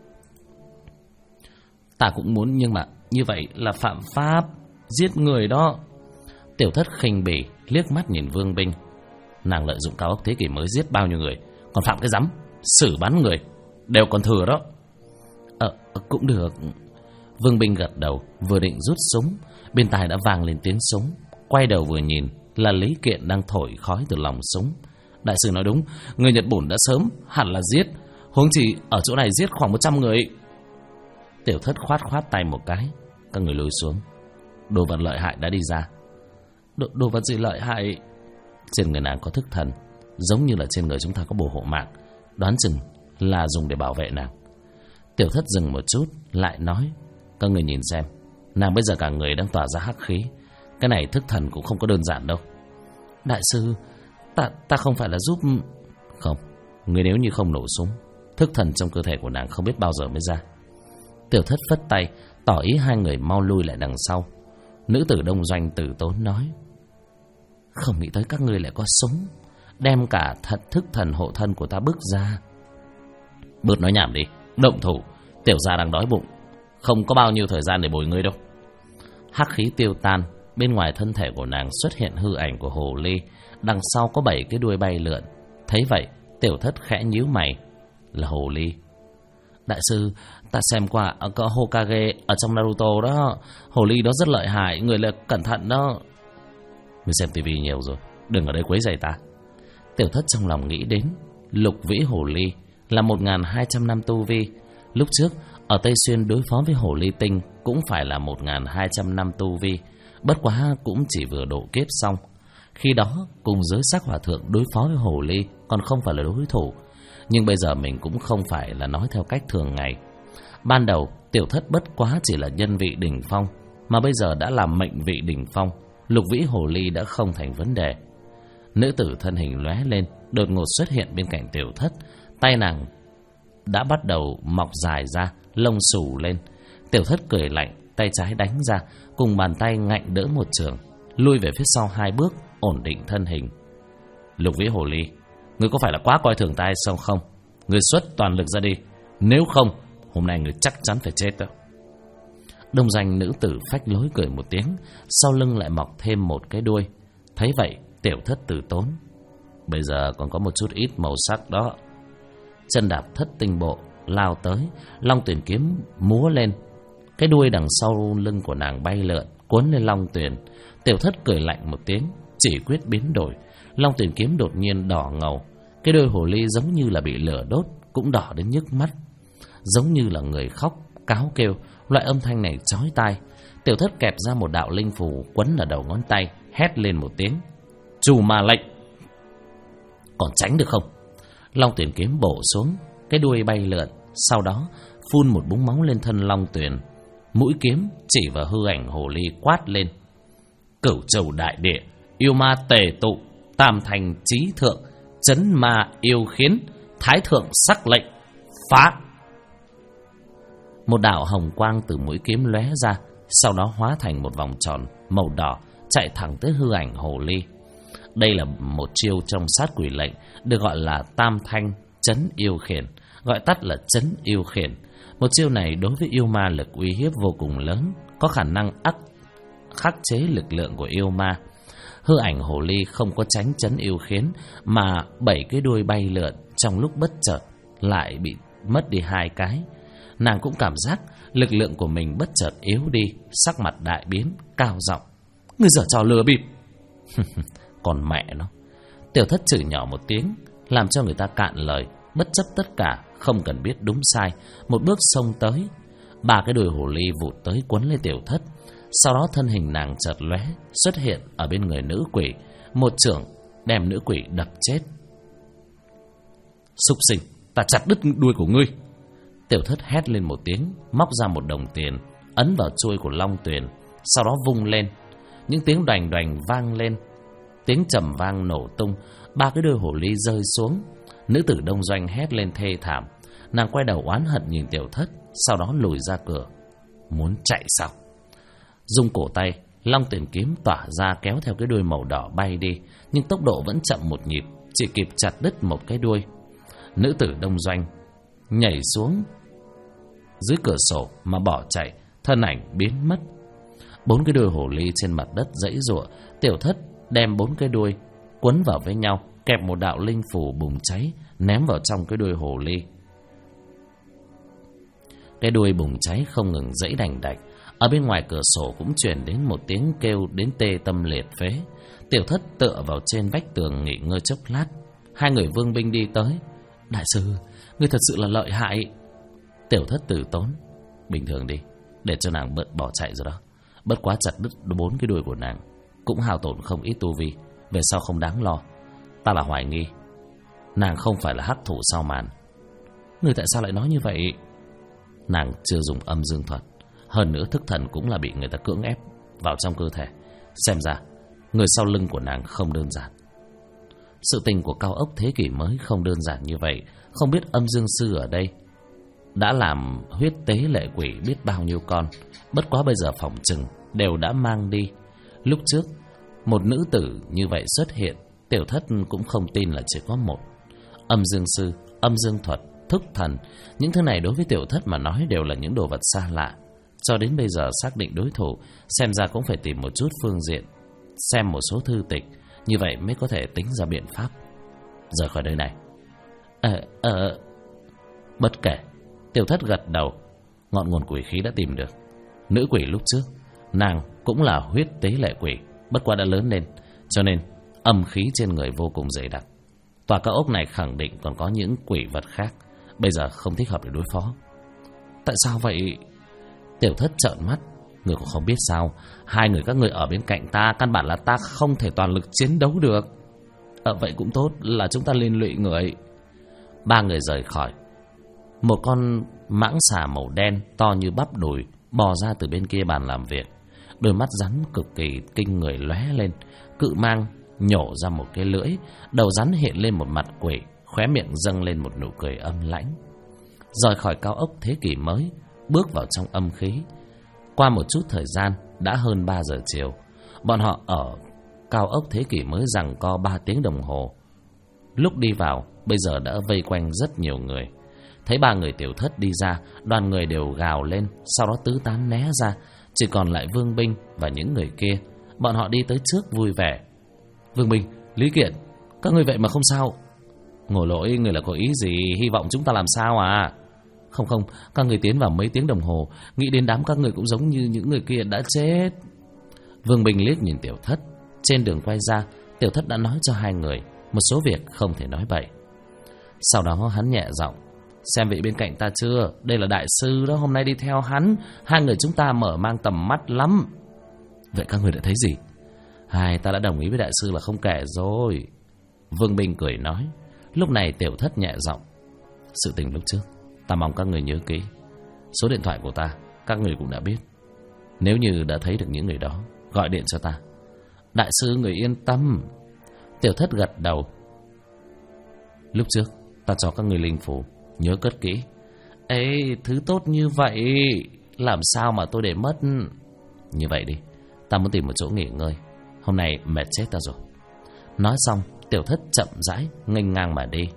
Ta cũng muốn, nhưng mà như vậy là phạm pháp, giết người đó. Tiểu Thất khinh bỉ liếc mắt nhìn Vương Binh. Nàng lợi dụng cao ốc thế kỷ mới giết bao nhiêu người, còn phạm cái rắm xử bắn người đều còn thừa đó. Cũng được. Vương Binh gật đầu, vừa định rút súng, bên tai đã vang lên tiếng súng. Quay đầu vừa nhìn là Lý Kiện đang thổi khói từ lòng súng. Đại sư nói đúng, người Nhật Bổn đã sớm hẳn là giết, huống chi ở chỗ này giết khoảng 100 người. Tiểu Thất khoát tay một cái. Các người lùi xuống. Đồ vật lợi hại đã đi ra. Đồ vật gì lợi hại? Trên người nàng có thức thần, giống như là trên người chúng ta có bùa hộ mạng, đoán chừng là dùng để bảo vệ nàng. Tiểu Thất dừng một chút lại nói. Các người nhìn xem, nàng bây giờ cả người đang tỏa ra hắc khí. Cái này thức thần cũng không có đơn giản đâu. Đại sư, ta không phải là giúp... Không, người nếu như không nổ súng, thức thần trong cơ thể của nàng không biết bao giờ mới ra. Tiểu Thất phất tay, tỏ ý hai người mau lui lại đằng sau. Nữ tử Đông Doanh từ tốn nói. Không nghĩ tới các ngươi lại có súng, đem cả thức thần hộ thân của ta bước ra. Bớt nói nhảm đi, động thủ. Tiểu gia đang đói bụng, không có bao nhiêu thời gian để bồi ngươi đâu. Hắc khí tiêu tan, bên ngoài thân thể của nàng xuất hiện hư ảnh của hồ ly, đằng sau có 7 cái đuôi bay lượn. Thấy vậy, Tiểu Thất khẽ nhíu mày. Là hồ ly. Đại sư, ta xem qua có Hokage ở trong Naruto đó, hồ ly đó rất lợi hại, người là cẩn thận đó. Ngươi xem tivi nhiều rồi, đừng ở đây quấy rầy ta. Tiểu Thất trong lòng nghĩ đến Lục Vĩ hồ ly là 1200 năm tu vi. Lúc trước ở Tây Xuyên đối phó với hồ ly tinh cũng phải là 1200 năm tu vi, bất quá cũng chỉ vừa độ kiếp xong. Khi đó cùng giới sắc hòa thượng đối phó với hồ ly còn không phải là đối thủ. Nhưng bây giờ mình cũng không phải là nói theo cách thường ngày. Ban đầu Tiểu Thất bất quá chỉ là nhân vị đỉnh phong, mà bây giờ đã là mệnh vị đỉnh phong. Lục Vĩ hồ ly đã không thành vấn đề. Nữ tử thân hình lóe lên, đột ngột xuất hiện bên cạnh Tiểu Thất. Tay nàng đã bắt đầu mọc dài ra, lông xù lên. Tiểu Thất cười lạnh, tay trái đánh ra, cùng bàn tay ngạnh đỡ một chưởng, lui về phía sau 2 bước, ổn định thân hình. Lục Vĩ Hồ Ly, ngươi có phải là quá coi thường ta hay sao không? Ngươi xuất toàn lực ra đi, nếu không hôm nay ngươi chắc chắn phải chết đó. Đông doanh nữ tử phách lối cười một tiếng, sau lưng lại mọc thêm một cái đuôi. Thấy vậy, Tiểu Thất từ tốn, bây giờ còn có một chút ít màu sắc đó. Chân đạp thất tinh bộ lao tới, long tuyển kiếm múa lên. Cái đuôi đằng sau lưng của nàng bay lượn, cuốn lên long tuyển. Tiểu Thất cười lạnh một tiếng, chỉ quyết biến đổi. Long tuyển kiếm đột nhiên đỏ ngầu. Cái đuôi hồ ly giống như là bị lửa đốt, cũng đỏ đến nhức mắt, giống như là người khóc cáo kêu. Loại âm thanh này chói tai. Tiểu Thất kẹp ra một đạo linh phù quấn ở đầu ngón tay, hét lên một tiếng, trù ma lệnh. Còn tránh được không? Long tuyển kiếm bổ xuống, cái đuôi bay lượn, sau đó phun một búng máu lên thân long tuyển. Mũi kiếm chỉ vào hư ảnh hồ ly quát lên, Cửu Châu đại địa, yêu ma tề tụ, tam thành chí thượng, chấn ma yêu khiến, thái thượng sắc lệnh, phá. Một đạo hồng quang từ mũi kiếm lóe ra, sau đó hóa thành một vòng tròn màu đỏ, chạy thẳng tới hư ảnh hồ ly. Đây là một chiêu trong sát quỷ lệnh, được gọi là tam thanh chấn yêu khiển, gọi tắt là chấn yêu khiển. Một chiêu này đối với yêu ma lực uy hiếp vô cùng lớn, có khả năng khắc chế lực lượng của yêu ma. Hư ảnh hồ ly không có tránh chấn yêu khiến, mà 7 cái đuôi bay lượn, trong lúc bất chợt lại bị mất đi 2 cái. Nàng cũng cảm giác lực lượng của mình bất chợt yếu đi, sắc mặt đại biến, cao giọng, ngươi giở trò lừa bịp. Còn mẹ nó. Tiểu Thất chửi nhỏ một tiếng, làm cho người ta cạn lời, bất chấp tất cả, không cần biết đúng sai, một bước xông tới. 3 cái đuôi hồ ly vụt tới quấn lên Tiểu Thất. Sau đó thân hình nàng chợt lóe, xuất hiện ở bên người nữ quỷ, một chưởng đem nữ quỷ đập chết. Súc sinh, ta chặt đứt đuôi của ngươi. Tiểu Thất hét lên một tiếng, móc ra một đồng tiền, ấn vào chuôi của long tuyền, sau đó vung lên. Những tiếng đoành đoành vang lên, tiếng trầm vang nổ tung, 3 cái đuôi hồ ly rơi xuống. Nữ tử đông doanh hét lên thê thảm. Nàng quay đầu oán hận nhìn Tiểu Thất, sau đó lùi ra cửa. Muốn chạy sao? Dùng cổ tay, long tuyển kiếm tỏa ra kéo theo cái đuôi màu đỏ bay đi, nhưng tốc độ vẫn chậm một nhịp, chỉ kịp chặt đứt một cái đuôi. Nữ tử đông doanh nhảy xuống dưới cửa sổ mà bỏ chạy, thân ảnh biến mất. 4 cái đuôi hồ ly trên mặt đất giãy giụa. Tiểu Thất đem 4 cái đuôi quấn vào với nhau, kẹp một đạo linh phù bùng cháy ném vào trong cái đuôi hồ ly. Cái đuôi bùng cháy không ngừng giãy đành đạch. Ở bên ngoài cửa sổ cũng truyền đến một tiếng kêu đến tê tâm liệt phế. Tiểu Thất tựa vào trên vách tường nghỉ ngơi chốc lát. 2 người vương binh đi tới. Đại sư, ngươi thật sự là lợi hại. Tiểu Thất từ tốn, bình thường đi, để cho nàng bớt bỏ chạy rồi đó. Bất quá chặt đứt 4 cái đuôi của nàng cũng hao tổn không ít tu vi, về sau không đáng lo. Ta là hoài nghi nàng không phải là hắc thủ sau màn. Ngươi tại sao lại nói như vậy? Nàng chưa dùng âm dương thuật, hơn nữa thức thần cũng là bị người ta cưỡng ép vào trong cơ thể. Xem ra người sau lưng của nàng không đơn giản. Sự tình của cao ốc thế kỷ mới không đơn giản như vậy. Không biết âm dương sư ở đây đã làm huyết tế lệ quỷ biết bao nhiêu con. Bất quá bây giờ phỏng chừng đều đã mang đi. Lúc trước một nữ tử như vậy xuất hiện, Tiểu Thất cũng không tin là chỉ có một. Âm dương sư, âm dương thuật, thức thần, những thứ này đối với Tiểu Thất mà nói đều là những đồ vật xa lạ. Cho đến bây giờ xác định đối thủ, xem ra cũng phải tìm một chút phương diện, xem một số thư tịch, như vậy mới có thể tính ra biện pháp rời khỏi nơi này. Bất kể. Tiểu Thất gật đầu. Ngọn nguồn quỷ khí đã tìm được. Nữ quỷ lúc trước, nàng cũng là huyết tế lệ quỷ, bất quá đã lớn lên, cho nên âm khí trên người vô cùng dày đặc. Tòa cao ốc này khẳng định còn có những quỷ vật khác, bây giờ không thích hợp để đối phó. Tại sao vậy? Tiểu Thất trợn mắt. Người cũng không biết sao, 2 người các người ở bên cạnh ta, căn bản là ta không thể toàn lực chiến đấu được. Vậy cũng tốt, là chúng ta liên lụy người. 3 người rời khỏi. Một con mãng xà màu đen to như bắp đùi bò ra từ bên kia bàn làm việc. Đôi mắt rắn cực kỳ kinh người lóe lên, cự mang nhổ ra một cái lưỡi, đầu rắn hiện lên một mặt quỷ, khóe miệng dâng lên một nụ cười âm lãnh. rời khỏi cao ốc thế kỷ mới, bước vào trong âm khí. Qua một chút thời gian, đã hơn 3 giờ chiều. Bọn họ ở cao ốc thế kỷ mới giằng co 3 tiếng đồng hồ. Lúc đi vào, bây giờ đã vây quanh rất nhiều người. Thấy 3 người Tiểu Thất đi ra, đoàn người đều gào lên, sau đó tứ tán né ra. Chỉ còn lại Vương Binh và những người kia. Bọn họ đi tới trước vui vẻ. Vương Binh, Lý Kiện, các người vậy mà không sao? Ngồi lỗi, người là có ý gì? Hy vọng chúng ta làm sao à? Không, các người tiến vào mấy tiếng đồng hồ, nghĩ đến đám các người cũng giống như những người kia đã chết. Vương Binh liếc nhìn Tiểu Thất. Trên đường quay ra, Tiểu Thất đã nói cho 2 người một số việc không thể nói bậy. Sau đó hắn nhẹ giọng: xem vị bên cạnh ta chưa? Đây là đại sư đó, hôm nay đi theo hắn. 2 người chúng ta mở mang tầm mắt lắm. Vậy các người đã thấy gì? Ta đã đồng ý với đại sư là không kể rồi. Vương Binh cười nói. Lúc này Tiểu Thất nhẹ giọng: sự tình lúc trước ta mong các người nhớ kỹ. Số điện thoại của ta các người cũng đã biết. Nếu như đã thấy được những người đó, gọi điện cho ta. Đại sư người yên tâm. Tiểu Thất gật đầu. Lúc trước ta cho các người linh phù, nhớ cất kỹ. Ê, thứ tốt như vậy làm sao mà tôi để mất? Như vậy đi, ta muốn tìm một chỗ nghỉ ngơi, hôm nay mệt chết ta rồi. Nói xong, Tiểu Thất chậm rãi nghênh ngang mà đi.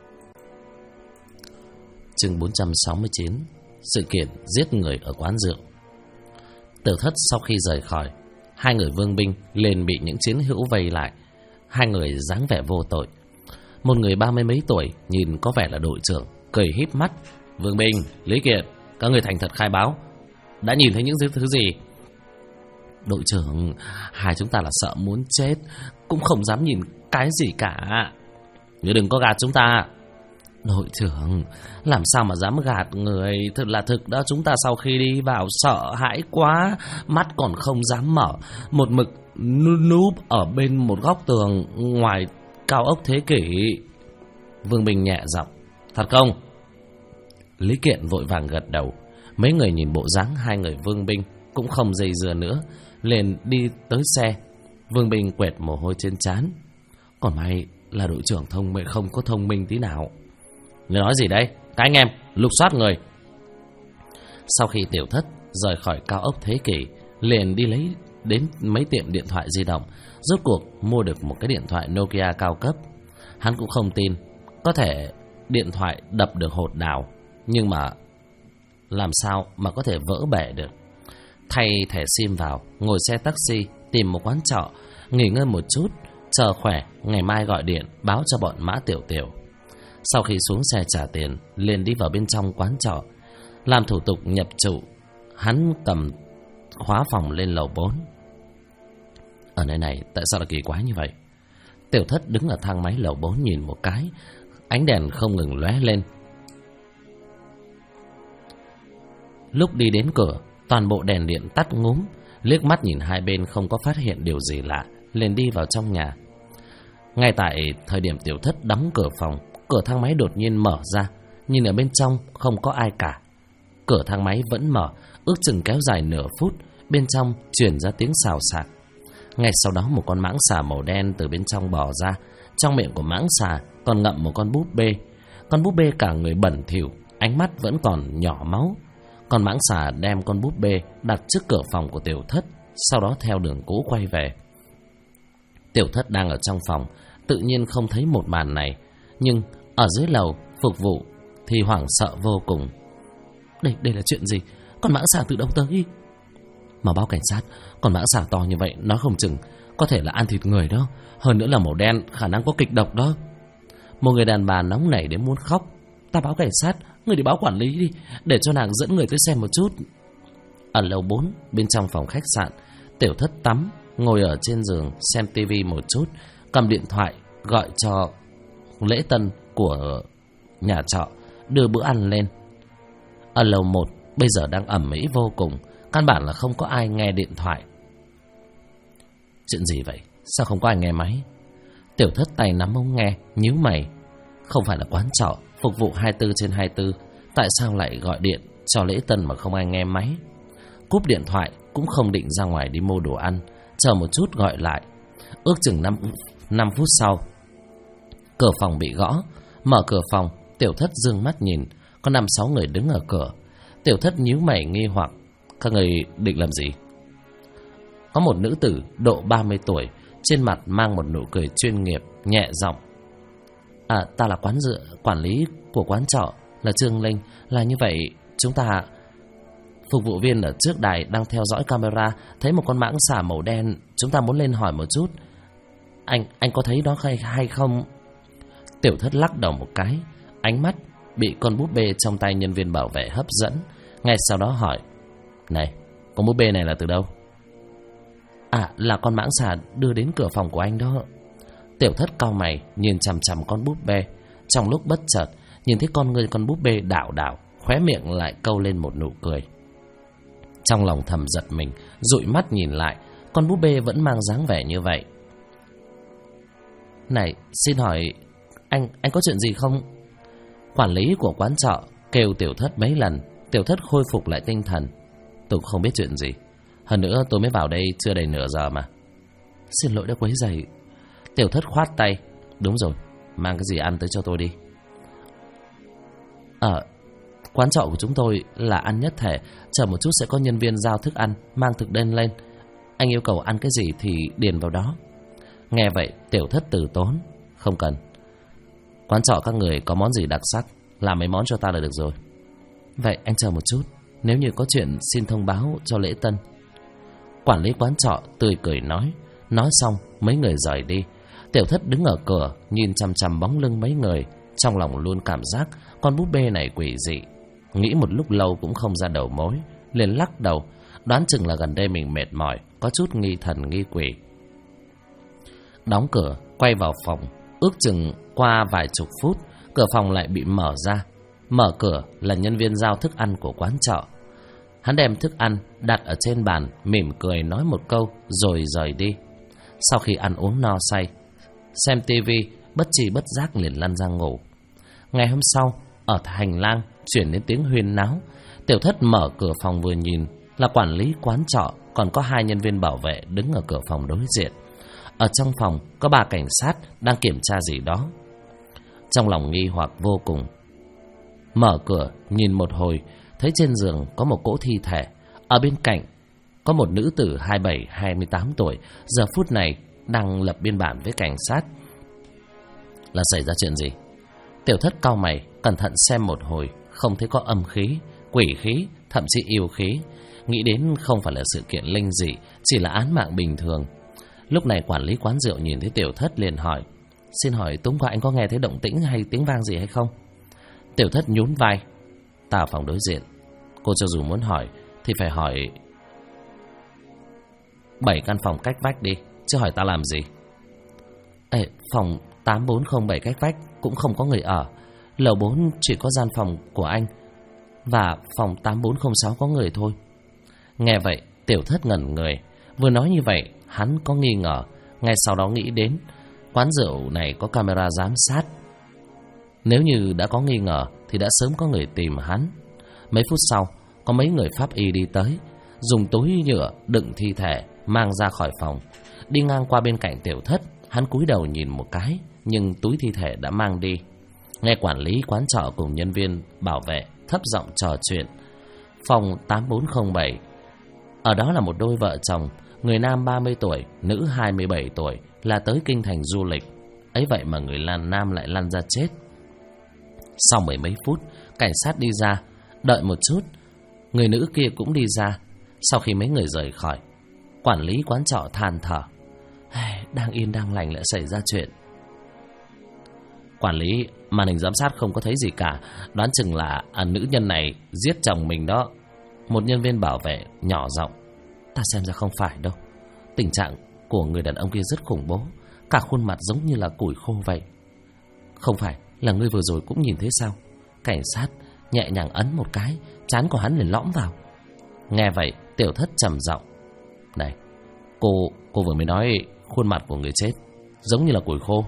Chương 469. Sự kiện giết người ở quán rượu. Tiểu Thất sau khi rời khỏi, 2 người Vương Binh liền bị những chiến hữu vây lại. 2 người dáng vẻ vô tội. Một người 30 mấy tuổi, nhìn có vẻ là đội trưởng, cười híp mắt. Vương Binh, Lý Kiện, các người thành thật khai báo, đã nhìn thấy những thứ gì? Đội trưởng, 2 chúng ta là sợ muốn chết, cũng không dám nhìn cái gì cả. Ngươi đừng có gạt chúng ta. Đội trưởng, làm sao mà dám gạt người? Thật là thực đó, chúng ta sau khi đi vào sợ hãi quá, mắt còn không dám mở, một mực núp ở bên một góc tường ngoài cao ốc thế kỷ. Vương Bình nhẹ giọng: thật không? Lý Kiện vội vàng gật đầu. Mấy người nhìn bộ dáng 2 người Vương Binh cũng không dây dưa nữa, liền đi tới xe. Vương Bình quệt mồ hôi trên trán. Còn may là đội trưởng thông minh, không có thông minh tí nào. Ngươi nói gì đây? Các anh em lục soát người. Sau khi Tiểu Thất rời khỏi cao ốc thế kỷ, liền đi lấy đến mấy tiệm điện thoại di động, rốt cuộc mua được một cái điện thoại Nokia cao cấp. Hắn cũng không tin có thể điện thoại đập được hột đào, nhưng mà làm sao mà có thể vỡ bể được. Thay thẻ sim vào, ngồi xe taxi tìm một quán trọ, nghỉ ngơi một chút, chờ khỏe, ngày mai gọi điện báo cho bọn Mã Tiểu Tiểu. Sau khi xuống xe trả tiền, liền đi vào bên trong quán trọ, làm thủ tục nhập trụ. Hắn cầm khóa phòng lên lầu 4. Ở nơi này tại sao lại kỳ quái như vậy? Tiểu Thất đứng ở thang máy lầu 4 nhìn một cái, ánh đèn không ngừng lóe lên. Lúc đi đến cửa, toàn bộ đèn điện tắt ngúm. Liếc mắt nhìn hai bên không có phát hiện điều gì lạ, liền đi vào trong nhà. Ngay tại thời điểm Tiểu Thất đóng cửa phòng, cửa thang máy đột nhiên mở ra. Nhìn ở bên trong không có ai cả. Cửa thang máy vẫn mở, ước chừng kéo dài nửa phút. Bên trong truyền ra tiếng xào xạc. Ngay sau đó một con mãng xà màu đen từ bên trong bò ra. Trong miệng của mãng xà còn ngậm một con búp bê. Con búp bê cả người bẩn thỉu, ánh mắt vẫn còn nhỏ máu. Con mãng xà đem con búp bê đặt trước cửa phòng của Tiểu Thất, sau đó theo đường cũ quay về. Tiểu Thất đang ở trong phòng, tự nhiên không thấy một màn này, nhưng ở dưới lầu phục vụ thì hoảng sợ vô cùng. Đây là chuyện gì? Con mãng xà từ đâu tới? Mà báo cảnh sát, con mãng xà to như vậy nói không chừng có thể là ăn thịt người đó, hơn nữa là màu đen, khả năng có kịch độc đó. Một người đàn bà nóng nảy đến muốn khóc. Ta báo cảnh sát, người đi báo quản lý đi, để cho nàng dẫn người tới xem một chút. Ở lầu 4, bên trong phòng khách sạn, Tiểu Thất tắm, ngồi ở trên giường xem tivi một chút, cầm điện thoại gọi cho lễ tân của nhà trọ đưa bữa ăn lên. Ở lầu 1 bây giờ đang ầm ĩ vô cùng, căn bản là không có ai nghe điện thoại. Chuyện gì vậy? Sao không có ai nghe máy? Tiểu Thất tay nắm ống nghe, nhíu mày. Không phải là quán trọ phục vụ 24/24, tại sao lại gọi điện cho lễ tân mà không ai nghe máy? Cúp điện thoại cũng không định ra ngoài đi mua đồ ăn, chờ một chút gọi lại. Ước chừng 5 phút sau, cửa phòng bị gõ. Mở cửa phòng, Tiểu Thất dương mắt nhìn, có 5-6 người đứng ở cửa. Tiểu Thất nhíu mày nghi hoặc: các người định làm gì? Có một nữ tử độ 30 tuổi, trên mặt mang một nụ cười chuyên nghiệp, nhẹ giọng: ta là quản lý của quán trọ, là Trương Linh. Là như vậy, chúng ta... Phục vụ viên ở trước đài đang theo dõi camera, thấy một con mãng xà màu đen, chúng ta muốn lên hỏi một chút. Anh có thấy đó hay không? Tiểu Thất lắc đầu một cái, ánh mắt bị con búp bê trong tay nhân viên bảo vệ hấp dẫn. Ngay sau đó hỏi: này, con búp bê này là từ đâu? Là con mãng xà đưa đến cửa phòng của anh đó. Tiểu Thất cau mày nhìn chằm chằm con búp bê. Trong lúc bất chợt nhìn thấy con người con búp bê đảo đảo, khóe miệng lại câu lên một nụ cười. Trong lòng thầm giật mình, dụi mắt nhìn lại, con búp bê vẫn mang dáng vẻ như vậy. Này, xin hỏi anh có chuyện gì không? Quản lý của quán trọ kêu Tiểu Thất mấy lần. Tiểu Thất khôi phục lại tinh thần. Tôi cũng không biết chuyện gì. Hơn nữa tôi mới vào đây chưa đầy nửa giờ mà. Xin lỗi đã quấy rầy. Tiểu Thất khoát tay. Đúng rồi, mang cái gì ăn tới cho tôi đi. Quán trọ của chúng tôi là ăn nhất thể. Chờ một chút sẽ có nhân viên giao thức ăn, mang thực đơn lên. Anh yêu cầu ăn cái gì thì điền vào đó. Nghe vậy Tiểu Thất từ tốn: không cần. Quán trọ các người có món gì đặc sắc, làm mấy món cho ta là được rồi. Vậy anh chờ một chút, nếu như có chuyện xin thông báo cho lễ tân. Quản lý quán trọ tươi cười nói. Nói xong mấy người rời đi. Tiểu Thất đứng ở cửa nhìn chằm chằm bóng lưng mấy người, trong lòng luôn cảm giác con búp bê này quỷ dị. Nghĩ một lúc lâu cũng không ra đầu mối, liền lắc đầu, đoán chừng là gần đây mình mệt mỏi, có chút nghi thần nghi quỷ. Đóng cửa quay vào phòng. Ước chừng qua vài chục phút, cửa phòng lại bị mở ra. Mở cửa là nhân viên giao thức ăn của quán trọ. Hắn đem thức ăn đặt ở trên bàn, mỉm cười nói một câu rồi rời đi. Sau khi ăn uống no say, xem tivi, bất tri bất giác liền lăn ra ngủ. Ngày hôm sau, ở hành lang chuyển đến tiếng huyên náo. Tiểu Thất mở cửa phòng vừa nhìn là quản lý quán trọ, còn có 2 nhân viên bảo vệ đứng ở cửa phòng đối diện. Ở trong phòng có 3 cảnh sát đang kiểm tra gì đó. Trong lòng nghi hoặc vô cùng, mở cửa nhìn một hồi, thấy trên giường có một cỗ thi thể. Ở bên cạnh có một nữ tử 27-28 tuổi, giờ phút này đang lập biên bản với cảnh sát. Là xảy ra chuyện gì? Tiểu Thất cau mày cẩn thận xem một hồi, không thấy có âm khí, quỷ khí, thậm chí yêu khí. Nghĩ đến không phải là sự kiện linh dị, chỉ là án mạng bình thường. Lúc này quản lý quán rượu nhìn thấy Tiểu Thất liền hỏi: xin hỏi tối qua anh có nghe thấy động tĩnh hay tiếng vang gì hay không? Tiểu Thất nhún vai: ta ở phòng đối diện. Cô cho dù muốn hỏi thì phải hỏi 7 căn phòng cách vách đi, chứ hỏi ta làm gì? Phòng 8407 cách vách cũng không có người ở. Lầu 4 chỉ có gian phòng của anh, và phòng 8406 có người thôi. Nghe vậy Tiểu Thất ngẩn người. Vừa nói như vậy hắn có nghi ngờ, ngay sau đó nghĩ đến quán rượu này có camera giám sát. Nếu như đã có nghi ngờ thì đã sớm có người tìm hắn. Mấy phút sau có mấy người pháp y đi tới, dùng túi nhựa đựng thi thể mang ra khỏi phòng. Đi ngang qua bên cạnh Tiểu Thất, hắn cúi đầu nhìn một cái, nhưng túi thi thể đã mang đi. Nghe quản lý quán trọ cùng nhân viên bảo vệ thấp giọng trò chuyện. Phòng 8407, ở đó là một đôi vợ chồng, người nam 30 tuổi, nữ 27 tuổi, là tới kinh thành du lịch. Ấy vậy mà người nam lại lăn ra chết. Sau mười mấy phút, cảnh sát đi ra. Đợi một chút, người nữ kia cũng đi ra. Sau khi mấy người rời khỏi, quản lý quán trọ than thở: đang yên đang lành lại xảy ra chuyện. Quản lý, màn hình giám sát không có thấy gì cả, đoán chừng là nữ nhân này giết chồng mình đó. Một nhân viên bảo vệ nhỏ giọng: ta xem ra không phải đâu. Tình trạng của người đàn ông kia rất khủng bố, cả khuôn mặt giống như là củi khô vậy. Không phải là ngươi vừa rồi cũng nhìn thấy sao? Cảnh sát nhẹ nhàng ấn một cái, trán của hắn liền lõm vào. Nghe vậy Tiểu Thất trầm giọng: này, cô vừa mới nói khuôn mặt của người chết giống như là củi khô.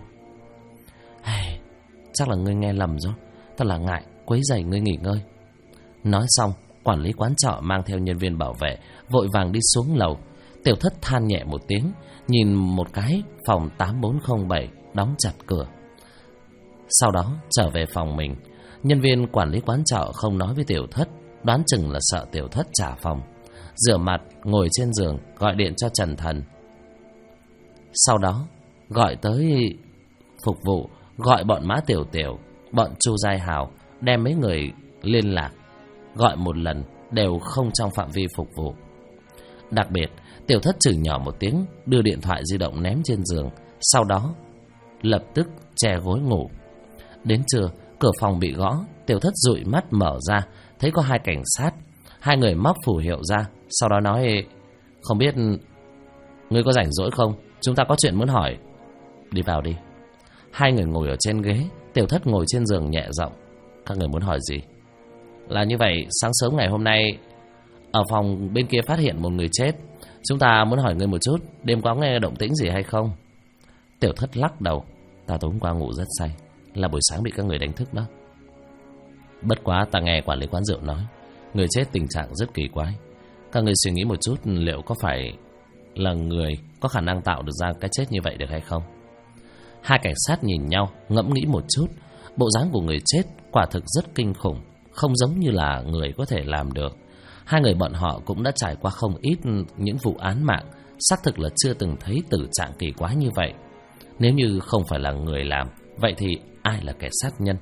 Chắc là ngươi nghe lầm rồi, thật là ngại quấy rầy ngươi nghỉ ngơi. Nói xong, quản lý quán trọ mang theo nhân viên bảo vệ vội vàng đi xuống lầu. Tiểu Thất than nhẹ một tiếng, nhìn một cái phòng 8407 đóng chặt cửa. Sau đó trở về phòng mình. Nhân viên quản lý quán trọ không nói với Tiểu Thất, đoán chừng là sợ Tiểu Thất trả phòng. Rửa mặt, ngồi trên giường, gọi điện cho Trần Thần. Sau đó, gọi tới phục vụ, gọi bọn Mã Tiểu Tiểu, bọn Chu Giai Hào, đem mấy người liên lạc. Gọi một lần đều không trong phạm vi phục vụ. Đặc biệt, Tiểu Thất chửi nhỏ một tiếng, đưa điện thoại di động ném trên giường, sau đó lập tức che gối ngủ. Đến trưa, cửa phòng bị gõ, Tiểu Thất dụi mắt mở ra, thấy có 2 cảnh sát. 2 người móc phù hiệu ra, sau đó nói: "Không biết ngươi có rảnh rỗi không? Chúng ta có chuyện muốn hỏi." "Đi vào đi." 2 người ngồi ở trên ghế, Tiểu Thất ngồi trên giường nhẹ giọng: "Các người muốn hỏi gì?" "Là như vậy, sáng sớm ngày hôm nay ở phòng bên kia phát hiện một người chết. Chúng ta muốn hỏi ngươi một chút, đêm qua nghe động tĩnh gì hay không?" Tiểu Thất lắc đầu: "Ta tối hôm qua ngủ rất say, là buổi sáng bị các người đánh thức đó. Bất quá ta nghe quản lý quán rượu nói người chết tình trạng rất kỳ quái. Các người suy nghĩ một chút, liệu có phải là người có khả năng tạo được ra cái chết như vậy được hay không?" 2 cảnh sát nhìn nhau, ngẫm nghĩ một chút. Bộ dáng của người chết quả thực rất kinh khủng, không giống như là người có thể làm được. 2 người bọn họ cũng đã trải qua không ít những vụ án mạng, xác thực là chưa từng thấy tử trạng kỳ quái như vậy. Nếu như không phải là người làm, vậy thì ai là kẻ sát nhân?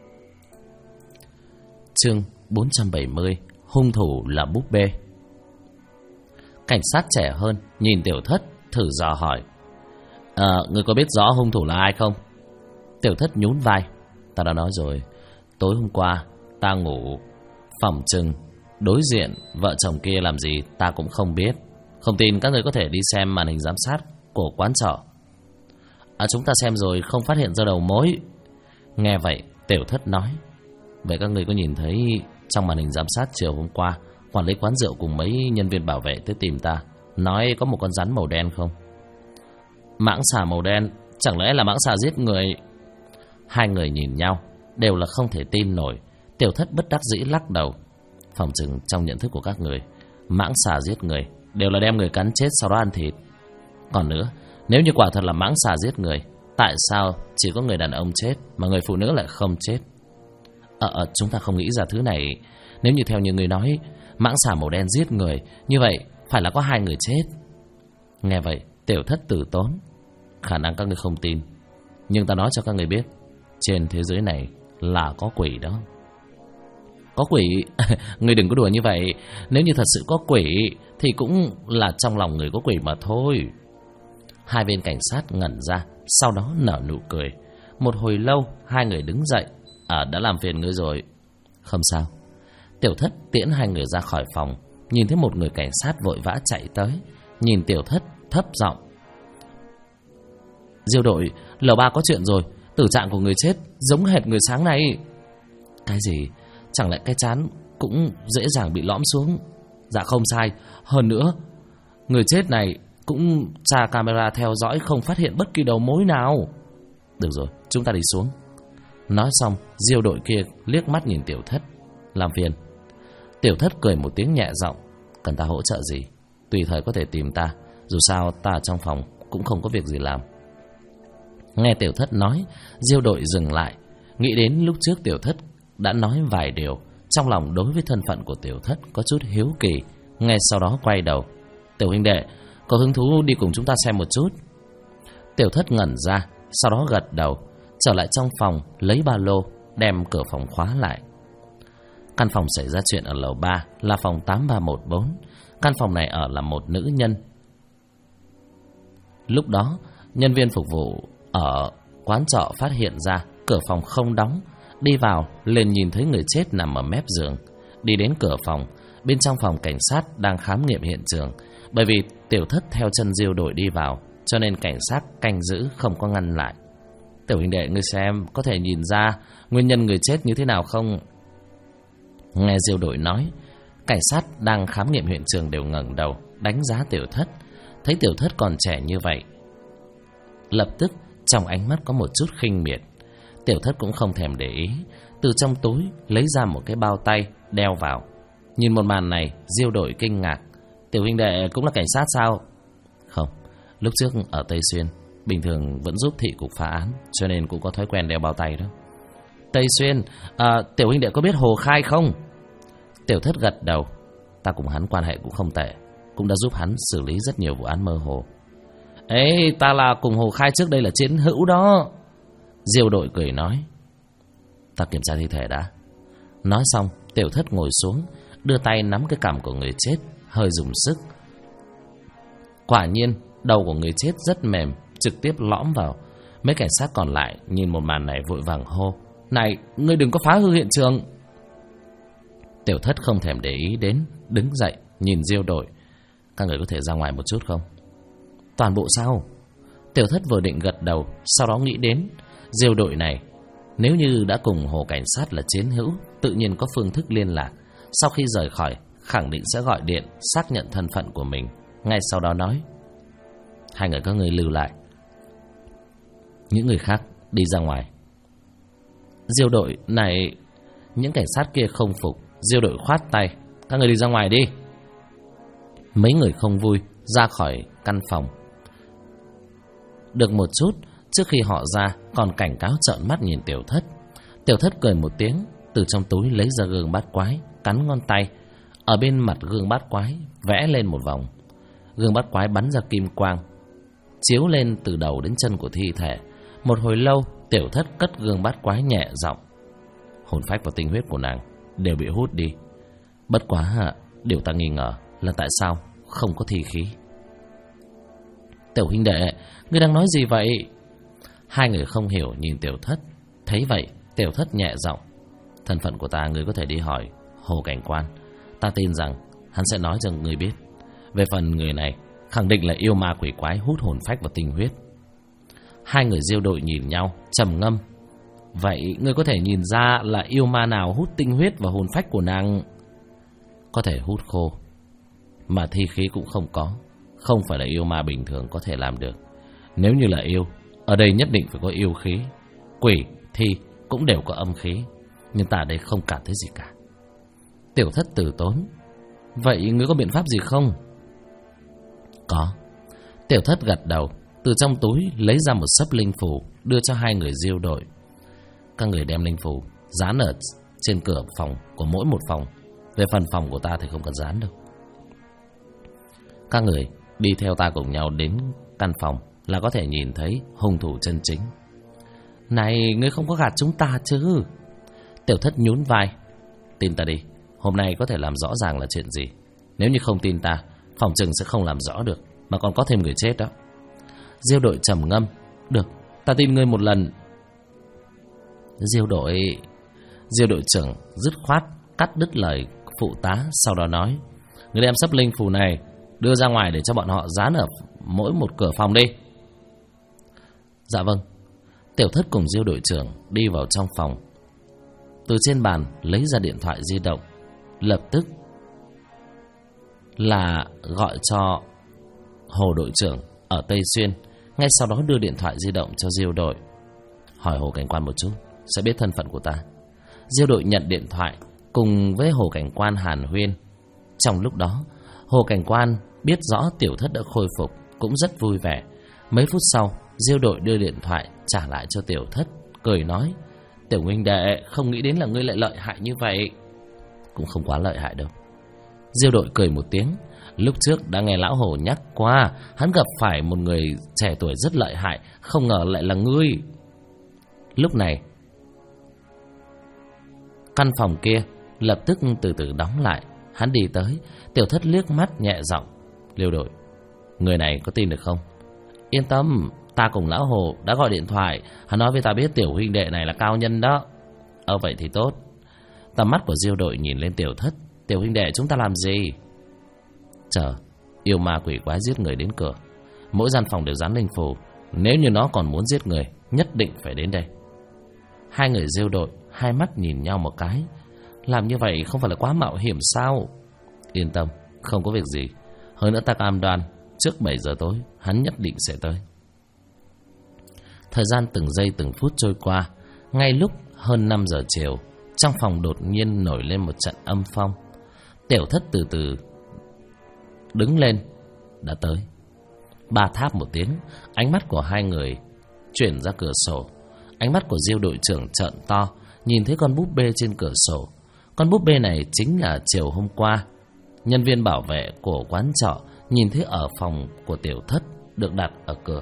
Chương 470: Hung thủ là búp bê. Cảnh sát trẻ hơn nhìn Tiểu Thất, thử dò hỏi: "Người có biết rõ hung thủ là ai không?" Tiểu Thất nhún vai: "Ta đã nói rồi, tối hôm qua ta ngủ, phỏng chừng đối diện vợ chồng kia làm gì ta cũng không biết. Không tin các người có thể đi xem màn hình giám sát của quán trọ." "Chúng ta xem rồi, không phát hiện ra đầu mối." Nghe vậy, Tiểu Thất nói: "Vậy các người có nhìn thấy trong màn hình giám sát chiều hôm qua quản lý quán rượu cùng mấy nhân viên bảo vệ tới tìm ta, nói có một con rắn màu đen không?" "Mãng xà màu đen? Chẳng lẽ là mãng xà giết người?" 2 người nhìn nhau, đều là không thể tin nổi. Tiểu Thất bất đắc dĩ lắc đầu: "Phòng chừng trong nhận thức của các người, mãng xà giết người đều là đem người cắn chết sau đó ăn thịt. Còn nữa, nếu như quả thật là mãng xà giết người, tại sao chỉ có người đàn ông chết mà người phụ nữ lại không chết?" Chúng ta không nghĩ ra thứ này. Nếu như theo như người nói, mãng xà màu đen giết người, như vậy phải là có 2 người chết." Nghe vậy, Tiểu Thất từ tốn: "Khả năng các người không tin, nhưng ta nói cho các người biết, trên thế giới này là có quỷ đó." "Có quỷ?" "Người đừng có đùa như vậy. Nếu như thật sự có quỷ thì cũng là trong lòng người có quỷ mà thôi." 2 viên cảnh sát ngẩn ra, sau đó nở nụ cười. Một hồi lâu, 2 người đứng dậy: "Đã làm phiền ngươi rồi." "Không sao." Tiểu Thất tiễn 2 người ra khỏi phòng, nhìn thấy một người cảnh sát vội vã chạy tới, nhìn Tiểu Thất thấp giọng: "Diêu đội, lầu 3 có chuyện rồi, tử trạng của người chết giống hệt người sáng nay." "Cái gì? Chẳng lẽ cái trán cũng dễ dàng bị lõm xuống?" "Dạ không sai, hơn nữa người chết này cũng tra camera theo dõi, không phát hiện bất kỳ đầu mối nào." "Được rồi, chúng ta đi xuống." Nói xong, Diêu đội kia liếc mắt nhìn Tiểu Thất: "Làm phiền." Tiểu Thất cười một tiếng nhẹ giọng: "Cần ta hỗ trợ gì, tùy thời có thể tìm ta, dù sao ta ở trong phòng cũng không có việc gì làm." Nghe Tiểu Thất nói, Diêu đội dừng lại, nghĩ đến lúc trước Tiểu Thất đã nói vài điều, trong lòng đối với thân phận của Tiểu Thất có chút hiếu kỳ. Ngay sau đó quay đầu: "Tiểu huynh đệ, có hứng thú đi cùng chúng ta xem một chút?" Tiểu Thất ngẩn ra, sau đó gật đầu, trở lại trong phòng lấy ba lô, đem cửa phòng khóa lại. Căn phòng xảy ra chuyện ở lầu 3 là phòng 8314. Căn phòng này ở là một nữ nhân. Lúc đó, nhân viên phục vụ ở quán trọ phát hiện ra cửa phòng không đóng, đi vào liền nhìn thấy người chết nằm ở mép giường. Đi đến cửa phòng, bên trong phòng cảnh sát đang khám nghiệm hiện trường. Bởi vì Tiểu Thất theo chân Diêu đội đi vào, cho nên cảnh sát canh giữ không có ngăn lại. "Tiểu huynh đệ, ngươi xem có thể nhìn ra nguyên nhân người chết như thế nào không?" Nghe Diêu đội nói, cảnh sát đang khám nghiệm hiện trường đều ngẩng đầu đánh giá Tiểu Thất. Thấy Tiểu Thất còn trẻ như vậy, lập tức trong ánh mắt có một chút khinh miệt. Tiểu Thất cũng không thèm để ý, từ trong túi lấy ra một cái bao tay đeo vào. Nhìn một màn này, Diêu đội kinh ngạc: "Tiểu huynh đệ cũng là cảnh sát sao?" "Không, lúc trước ở Tây Xuyên bình thường vẫn giúp thị cục phá án, cho nên cũng có thói quen đeo bao tay đó." Tây Xuyên, Tiểu huynh đệ có biết Hồ Khai không? Tiểu Thất gật đầu. Ta cùng hắn quan hệ cũng không tệ, cũng đã giúp hắn xử lý rất nhiều vụ án mơ hồ. Ê, ta là cùng Hồ Khai trước đây là chiến hữu đó. Diêu đội cười nói. Ta kiểm tra thi thể đã. Nói xong, Tiểu Thất ngồi xuống, đưa tay nắm cái cằm của người chết, hơi dùng sức. Quả nhiên, đầu của người chết rất mềm, trực tiếp lõm vào. Mấy cảnh sát còn lại nhìn một màn này vội vàng hô. Này, ngươi đừng có phá hư hiện trường. Tiểu Thất không thèm để ý đến, đứng dậy, nhìn Diêu đội. Các người có thể ra ngoài một chút không? Toàn bộ sao? Tiểu Thất vừa định gật đầu, sau đó nghĩ đến Diêu đội này, nếu như đã cùng Hồ cảnh sát là chiến hữu, tự nhiên có phương thức liên lạc. Sau khi rời khỏi, khẳng định sẽ gọi điện xác nhận thân phận của mình. Ngay sau đó nói, hai người các ngươi lưu lại, những người khác đi ra ngoài. Diêu đội này, những cảnh sát kia không phục. Diêu đội khoát tay, các người đi ra ngoài đi. Mấy người không vui ra khỏi căn phòng. Được một chút, trước khi họ ra còn cảnh cáo trợn mắt nhìn Tiểu Thất. Tiểu Thất cười một tiếng, từ trong túi lấy ra gương bát quái, cắn ngón tay. Ở bên mặt gương bát quái vẽ lên một vòng. Gương bát quái bắn ra kim quang, chiếu lên từ đầu đến chân của thi thể. Một hồi lâu, Tiểu Thất cất gương bát quái nhẹ giọng. Hồn phách và tinh huyết của nàng đều bị hút đi. Bất quá điều ta nghi ngờ là tại sao không có thi khí. Tiểu huynh đệ, ngươi đang nói gì vậy? Hai người không hiểu nhìn Tiểu Thất. Thấy vậy, Tiểu Thất nhẹ giọng. Thân phận của ta ngươi có thể đi hỏi Hồ cảnh quan. Ta tin rằng hắn sẽ nói cho ngươi biết. Về phần người này, khẳng định là yêu ma quỷ quái hút hồn phách và tinh huyết. Hai người Diêu đội nhìn nhau, trầm ngâm. Vậy ngươi có thể nhìn ra là yêu ma nào hút tinh huyết và hồn phách của nàng? Có thể hút khô, mà thi khí cũng không có. Không phải là yêu ma bình thường có thể làm được. Nếu như là yêu, ở đây nhất định phải có yêu khí. Quỷ, thi cũng đều có âm khí, nhưng ta ở đây không cảm thấy gì cả. Tiểu Thất từ tốn. Vậy ngươi có biện pháp gì không? Có. Tiểu Thất gật đầu, từ trong túi lấy ra một xấp linh phù, đưa cho hai người Diêu đội. Các người đem linh phù dán ở trên cửa phòng của mỗi một phòng. Về phần phòng của ta thì không cần dán đâu. Các người đi theo ta cùng nhau đến căn phòng là có thể nhìn thấy hung thủ chân chính. Này, ngươi không có gạt chúng ta chứ? Tiểu Thất nhún vai. Tin ta đi, hôm nay có thể làm rõ ràng là chuyện gì. Nếu như không tin ta, phòng chừng sẽ không làm rõ được, mà còn có thêm người chết đó. Diêu đội trầm ngâm. Được, ta tin ngươi một lần. Diêu đội trưởng dứt khoát cắt đứt lời phụ tá, sau đó nói, ngươi đem xấp linh phù này đưa ra ngoài để cho bọn họ dán ở mỗi một cửa phòng đi. Dạ vâng. Tiểu Thất cùng Diêu đội trưởng đi vào trong phòng. Từ trên bàn lấy ra điện thoại di động, lập tức là gọi cho Hồ đội trưởng ở Tây Xuyên. Ngay sau đó đưa điện thoại di động cho Diêu đội. Hỏi Hồ cảnh quan một chút, sẽ biết thân phận của ta. Diêu đội nhận điện thoại cùng với Hồ cảnh quan hàn huyên. Trong lúc đó, Hồ cảnh quan biết rõ Tiểu Thất đã khôi phục, cũng rất vui vẻ. Mấy phút sau, Diêu đội đưa điện thoại trả lại cho Tiểu Thất, cười nói, Tiểu huynh đệ, không nghĩ đến là ngươi lại lợi hại như vậy. Cũng không quá lợi hại đâu. Diêu đội cười một tiếng. Lúc trước đã nghe lão Hồ nhắc qua, hắn gặp phải một người trẻ tuổi rất lợi hại, không ngờ lại là ngươi. Lúc này, căn phòng kia lập tức từ từ đóng lại. Hắn đi tới. Tiểu Thất liếc mắt nhẹ giọng, Liêu đội, người này có tin được không? Yên tâm, ta cùng lão Hồ đã gọi điện thoại. Hắn nói với ta biết Tiểu huynh đệ này là cao nhân đó. Vậy thì tốt. Tầm mắt của Diêu đội nhìn lên Tiểu Thất. Tiểu huynh đệ chúng ta làm gì? Chờ yêu ma quỷ quái giết người đến cửa. Mỗi gian phòng đều dán linh phù. Nếu như nó còn muốn giết người, nhất định phải đến đây. Hai người Diêu đội hai mắt nhìn nhau một cái. Làm như vậy không phải là quá mạo hiểm sao? Yên tâm, không có việc gì. Hơn nữa ta cam đoan trước 7 giờ tối hắn nhất định sẽ tới. Thời gian từng giây từng phút trôi qua. Ngay lúc hơn 5 giờ chiều, trong phòng đột nhiên nổi lên một trận âm phong. Tiểu Thất từ từ đứng lên. Đã tới. Ba tháp một tiếng, ánh mắt của hai người chuyển ra cửa sổ. Ánh mắt của Diêu đội trưởng trợn to, nhìn thấy con búp bê trên cửa sổ. Con búp bê này chính là chiều hôm qua nhân viên bảo vệ của quán trọ nhìn thấy ở phòng của Tiểu Thất được đặt ở cửa.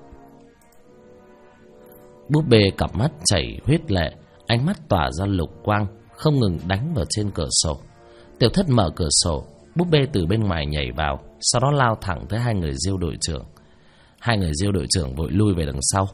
Búp bê cặp mắt chảy huyết lệ, ánh mắt tỏa ra lục quang, không ngừng đánh vào trên cửa sổ. Tiểu Thất mở cửa sổ, búp bê từ bên ngoài nhảy vào, sau đó lao thẳng tới hai người Diêu đội trưởng. Hai người Diêu đội trưởng vội lui về đằng sau.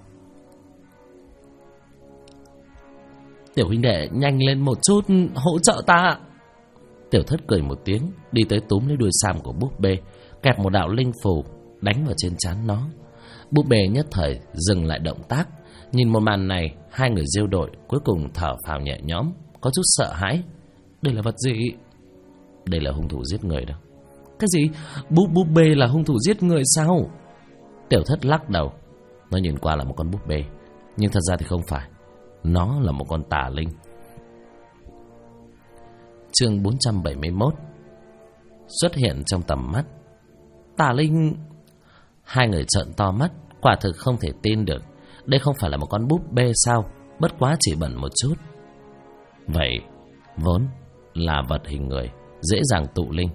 Tiểu huynh đệ, nhanh lên một chút, hỗ trợ ta. Tiểu Thất cười một tiếng, đi tới túm lấy đuôi sam của búp bê, kẹp một đạo linh phù đánh vào trên trán nó. Búp bê nhất thời dừng lại động tác. Nhìn một màn này, hai người Diêu đội cuối cùng thở phào nhẹ nhõm, có chút sợ hãi. Đây là vật gì? Đây là hung thủ giết người đó. Cái gì? Búp bê là hung thủ giết người sao? Tiểu Thất lắc đầu. Nó nhìn qua là một con búp bê, nhưng thật ra thì không phải. Nó là một con tà linh. Chương 471 xuất hiện trong tầm mắt. Tà linh. Hai người trợn to mắt, quả thực không thể tin được. Đây không phải là một con búp bê sao? Bất quá chỉ bẩn một chút. Vậy vốn là vật hình người, dễ dàng tụ linh.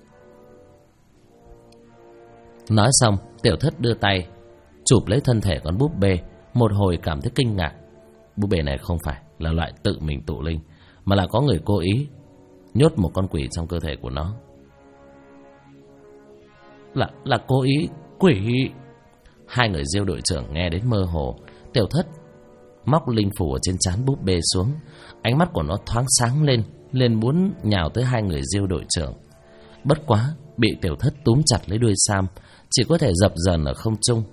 Nói xong, Tiểu Thất đưa tay chụp lấy thân thể con búp bê. Một hồi cảm thấy kinh ngạc. Búp bê này không phải là loại tự mình tụ linh, mà là có người cố ý nhốt một con quỷ trong cơ thể của nó. Là cố ý quỷ. Hai người Diêu đội trưởng nghe đến mơ hồ. Tiểu Thất móc linh phủ ở trên trán búp bê xuống. Ánh mắt của nó thoáng sáng lên muốn nhào tới hai người Diêu đội trưởng. Bất quá bị Tiểu Thất túm chặt lấy đuôi sam, chỉ có thể dập dờn ở không trung.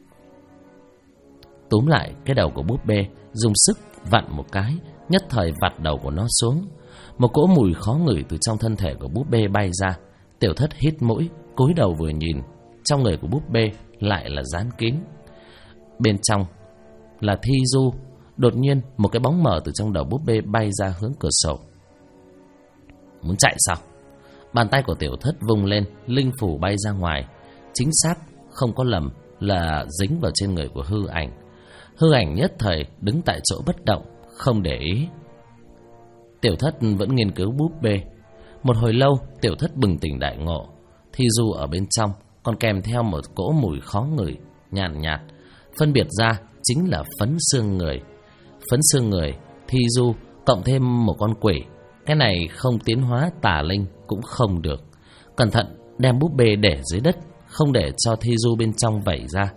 Túm lại cái đầu của búp bê, dùng sức vặn một cái, nhất thời vặt đầu của nó xuống. Một cỗ mùi khó ngửi từ trong thân thể của búp bê bay ra. Tiểu Thất hít mũi, cúi đầu vừa nhìn, trong người của búp bê lại là dán kín. Bên trong là Thi Du. Đột nhiên một cái bóng mờ từ trong đầu búp bê bay ra hướng cửa sổ. Muốn chạy sao? Bàn tay của Tiểu Thất vung lên, linh phủ bay ra ngoài. Chính xác, không có lầm là dính vào trên người của hư ảnh. Hư ảnh nhất thời đứng tại chỗ bất động, không để ý. Tiểu Thất vẫn nghiên cứu búp bê. Một hồi lâu, Tiểu Thất bừng tỉnh đại ngộ. Thi Du ở bên trong còn kèm theo một cỗ mùi khó ngửi nhàn nhạt, phân biệt ra chính là phấn xương người. Phấn xương người, Thi Du cộng thêm một con quỷ. Cái này không tiến hóa tà linh cũng không được. Cẩn thận đem búp bê để dưới đất, không để cho Thi Du bên trong vẩy ra.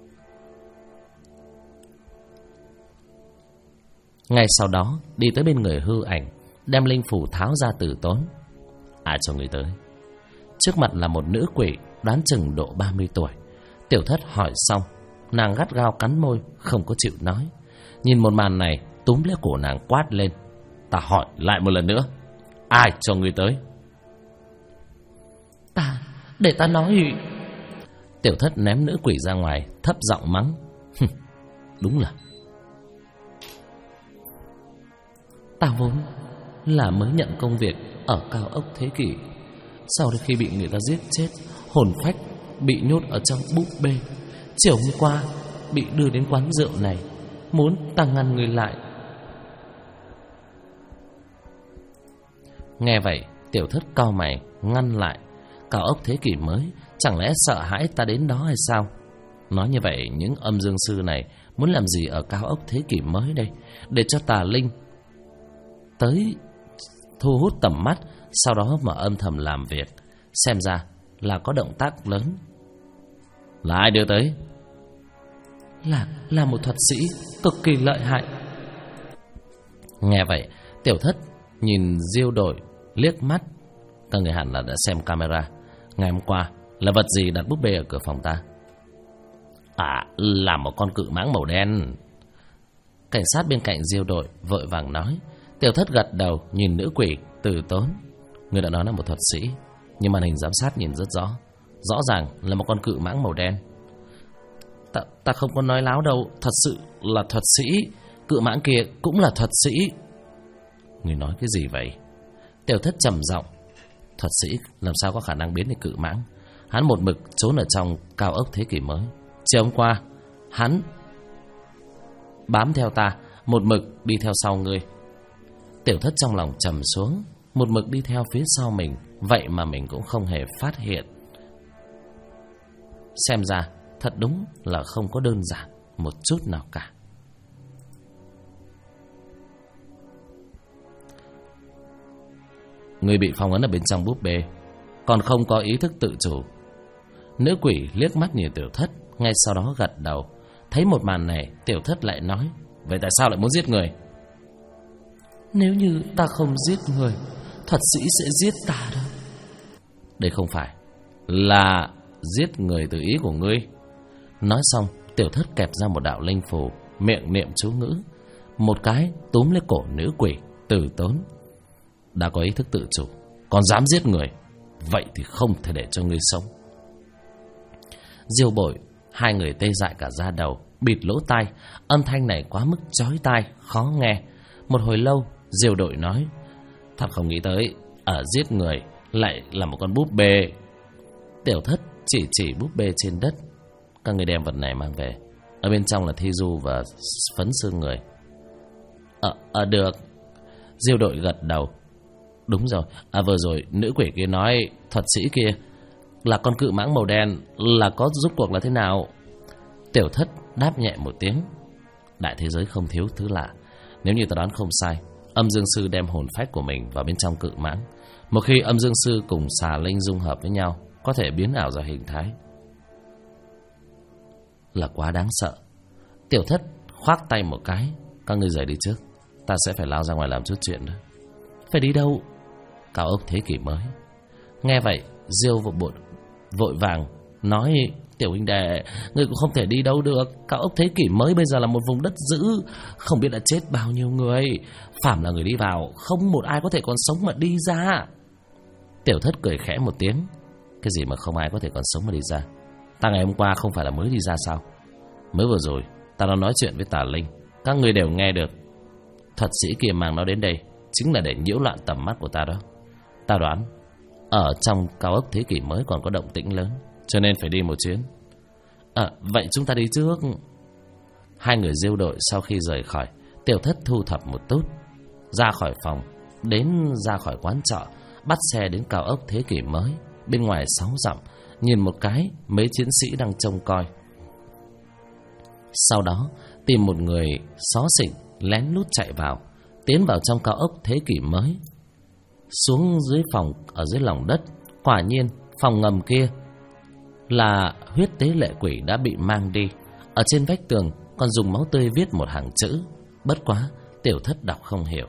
Ngay sau đó đi tới bên người hư ảnh, đem linh phủ tháo ra từ tốn. Ai cho người tới? Trước mặt là một nữ quỷ, đoán chừng độ 30 tuổi. Tiểu Thất hỏi xong, nàng gắt gao cắn môi, không có chịu nói. Nhìn một màn này, túm lấy cổ nàng quát lên. Ta hỏi lại một lần nữa, ai cho người tới? Để ta nói. Tiểu Thất ném nữ quỷ ra ngoài, thấp giọng mắng. Đúng là ta vốn là mới nhận công việc ở cao ốc Thế Kỷ. Sau đó khi bị người ta giết chết, hồn phách bị nhốt ở trong búp bê. Chiều hôm qua bị đưa đến quán rượu này, muốn ta ngăn người lại. Nghe vậy, Tiểu Thất cau mày ngăn lại. Cao ốc Thế Kỷ mới, chẳng lẽ sợ hãi ta đến đó hay sao? Nói như vậy, những âm dương sư này muốn làm gì ở cao ốc Thế Kỷ mới đây? Để cho tà linh tới thu hút tầm mắt, sau đó mà âm thầm làm việc. Xem ra là có động tác lớn. Là ai đưa tới? Là một thuật sĩ cực kỳ lợi hại. Nghe vậy, Tiểu Thất nhìn Diêu đội liếc mắt. Các người hẳn là đã xem camera. Ngày hôm qua là vật gì đặt búp bê ở cửa phòng ta? Là một con cự mãng màu đen. Cảnh sát bên cạnh Diêu đội vội vàng nói. Tiểu Thất gật đầu nhìn nữ quỷ từ tốn. Người đã nói là một thuật sĩ, nhưng màn hình giám sát nhìn rất rõ. Rõ ràng là một con cự mãng màu đen. Ta không có nói láo đâu, thật sự là thuật sĩ. Cự mãng kia cũng là thuật sĩ. Người nói cái gì vậy? Tiểu Thất trầm giọng. Thuật sĩ làm sao có khả năng biến thành cự mãng? Hắn một mực trốn ở trong cao ốc Thế Kỷ mới. Chiều hôm qua hắn bám theo ta, một mực đi theo sau ngươi. Tiểu Thất trong lòng trầm xuống, một mực đi theo phía sau mình, vậy mà mình cũng không hề phát hiện. Xem ra thật đúng là không có đơn giản một chút nào cả. Người bị phong ấn ở bên trong búp bê còn không có ý thức tự chủ. Nữ quỷ liếc mắt nhìn Tiểu Thất, ngay sau đó gật đầu. Thấy một màn này, Tiểu Thất lại nói: vậy tại sao lại muốn giết người? Nếu như ta không giết người, thuật sĩ sẽ giết ta đó. Đây không phải là giết người từ ý của ngươi. Nói xong, Tiểu Thất kẹp ra một đạo linh phù, miệng niệm chú ngữ, một cái túm lấy cổ nữ quỷ, từ tốn: đã có ý thức tự chủ, còn dám giết người, vậy thì không thể để cho ngươi sống. Diêu Bội, hai người tê dại cả da đầu, bịt lỗ tai. Âm thanh này quá mức chói tai, khó nghe. Một hồi lâu, Diêu Đội nói: thật không nghĩ tới, ở giết người lại là một con búp bê. Tiểu Thất chỉ búp bê trên đất: các người đem vật này mang về, ở bên trong là thi du và phấn xương người. Được. Diêu Đội gật đầu. Đúng rồi, vừa rồi nữ quỷ kia nói thuật sĩ kia là con cự mãng màu đen, là có rốt cuộc là thế nào? Tiểu Thất đáp nhẹ một tiếng. Đại thế giới không thiếu thứ lạ. Nếu như ta đoán không sai, Âm Dương Sư đem hồn phách của mình vào bên trong cự mãng. Một khi Âm Dương Sư cùng xà linh dung hợp với nhau, có thể biến ảo ra hình thái. Là quá đáng sợ. Tiểu Thất khoác tay một cái: các ngươi rời đi trước, ta sẽ phải lao ra ngoài làm chút chuyện đó. Phải đi đâu? Cao ốc thế kỷ mới. Nghe vậy, Diêu vội vàng nói: tiểu huynh đệ, ngươi cũng không thể đi đâu được. Cao ốc thế kỷ mới bây giờ là một vùng đất dữ, không biết đã chết bao nhiêu người. Phàm là người đi vào, không một ai có thể còn sống mà đi ra. Tiểu Thất cười khẽ một tiếng: cái gì mà không ai có thể còn sống mà đi ra? Ta ngày hôm qua không phải là mới đi ra sao? Mới vừa rồi ta đã nói chuyện với Tà Linh, các ngươi đều nghe được. Thuật sĩ kia mang nó đến đây chính là để nhiễu loạn tầm mắt của ta đó. Ta đoán ở trong cao ốc thế kỷ mới còn có động tĩnh lớn, cho nên phải đi một chuyến. Vậy chúng ta đi trước. Hai người Diêu Đội sau khi rời khỏi, Tiểu Thất thu thập một chút, ra khỏi phòng, ra khỏi quán trọ, bắt xe đến cao ốc thế kỷ mới. Bên ngoài 6 dặm, nhìn một cái mấy chiến sĩ đang trông coi. Sau đó tìm một người xó xỉnh lén lút chạy vào, tiến vào trong cao ốc thế kỷ mới. Xuống dưới phòng ở dưới lòng đất, quả nhiên phòng ngầm kia là huyết tế lệ quỷ đã bị mang đi. Ở trên vách tường còn dùng máu tươi viết một hàng chữ, bất quá Tiểu Thất đọc không hiểu.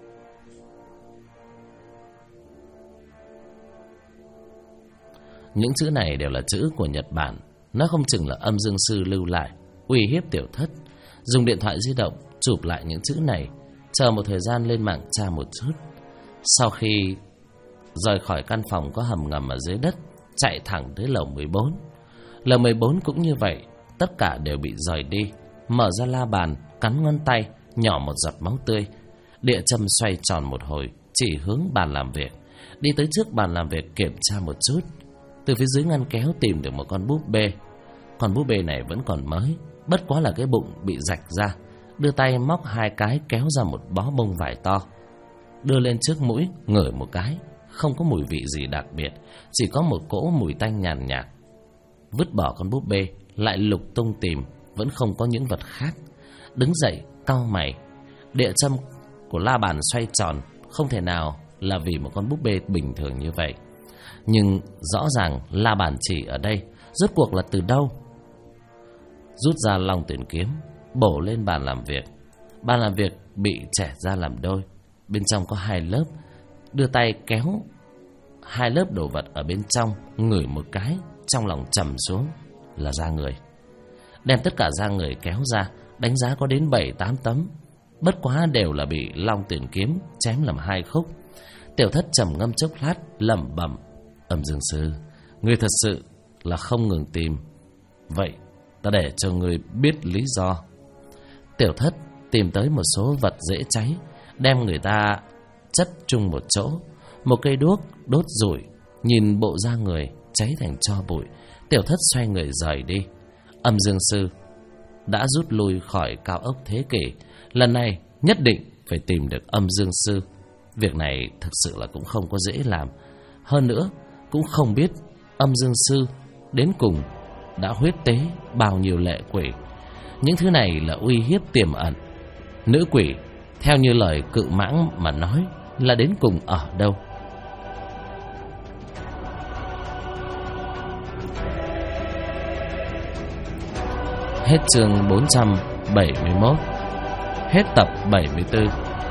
Những chữ này đều là chữ của Nhật Bản, nó không chừng là Âm Dương Sư lưu lại uy hiếp Tiểu Thất. Dùng điện thoại di động chụp lại những chữ này, chờ một thời gian lên mạng tra một chút. Sau khi rời khỏi căn phòng có hầm ngầm ở dưới đất, chạy thẳng tới lầu 14. Lầu 14 cũng như vậy, tất cả đều bị rời đi. Mở ra la bàn, cắn ngón tay, nhỏ một giọt máu tươi. Địa châm xoay tròn một hồi, chỉ hướng bàn làm việc. Đi tới trước bàn làm việc kiểm tra một chút. Từ phía dưới ngăn kéo tìm được một con búp bê. Con búp bê này vẫn còn mới, bất quá là cái bụng bị rạch ra. Đưa tay móc hai cái kéo ra một bó bông vải to, đưa lên trước mũi ngửi một cái, không có mùi vị gì đặc biệt, chỉ có một cỗ mùi tanh nhàn nhạt. Vứt bỏ con búp bê, lại lục tung tìm, vẫn không có những vật khác. Đứng dậy cau mày. Địa châm của la bàn xoay tròn, không thể nào là vì một con búp bê bình thường như vậy. Nhưng rõ ràng la bàn chỉ ở đây, rốt cuộc là từ đâu? Rút ra long tuyển kiếm, bổ lên bàn làm việc. Bàn làm việc bị chẻ ra làm đôi, bên trong có 2 lớp. Đưa tay kéo 2 lớp đồ vật ở bên trong, ngửi một cái, trong lòng trầm xuống, là da người. Đem tất cả da người kéo ra, đánh giá có đến 7-8 tấm, bất quá đều là bị long tuyển kiếm chém làm 2 khúc. Tiểu Thất trầm ngâm chốc lát, lẩm bẩm: Âm Dương Sư, ngươi thật sự là không ngừng tìm. Vậy ta để cho ngươi biết lý do. Tiểu Thất tìm tới một số vật dễ cháy, đem người ta chất chung một chỗ. Một cây đuốc đốt rủi, nhìn bộ da người cháy thành tro bụi. Tiểu Thất xoay người rời đi. Âm Dương Sư đã rút lui khỏi cao ốc thế kỷ, lần này nhất định phải tìm được âm dương sư. Việc này thực sự là cũng không có dễ làm. Hơn nữa cũng không biết âm dương sư đến cùng đã huyết tế bao nhiêu lệ quỷ. Những thứ này là uy hiếp tiềm ẩn. Nữ quỷ theo như lời Cự Mãng mà nói là đến cùng ở đâu? Hết chương 471. Hết tập 74.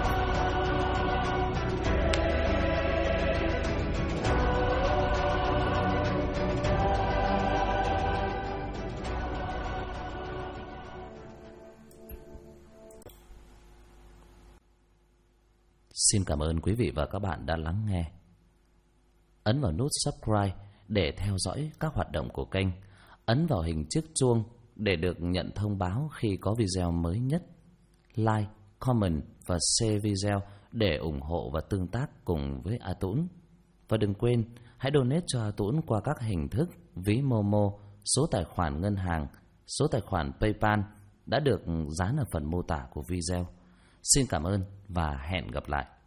Xin cảm ơn quý vị và các bạn đã lắng nghe. Ấn vào nút subscribe để theo dõi các hoạt động của kênh. Ấn vào hình chiếc chuông để được nhận thông báo khi có video mới nhất. Like, comment và share video để ủng hộ và tương tác cùng với A Tũng. Và đừng quên, hãy donate cho A Tũng qua các hình thức ví Momo, số tài khoản ngân hàng, số tài khoản PayPal đã được dán ở phần mô tả của video. Xin cảm ơn và hẹn gặp lại.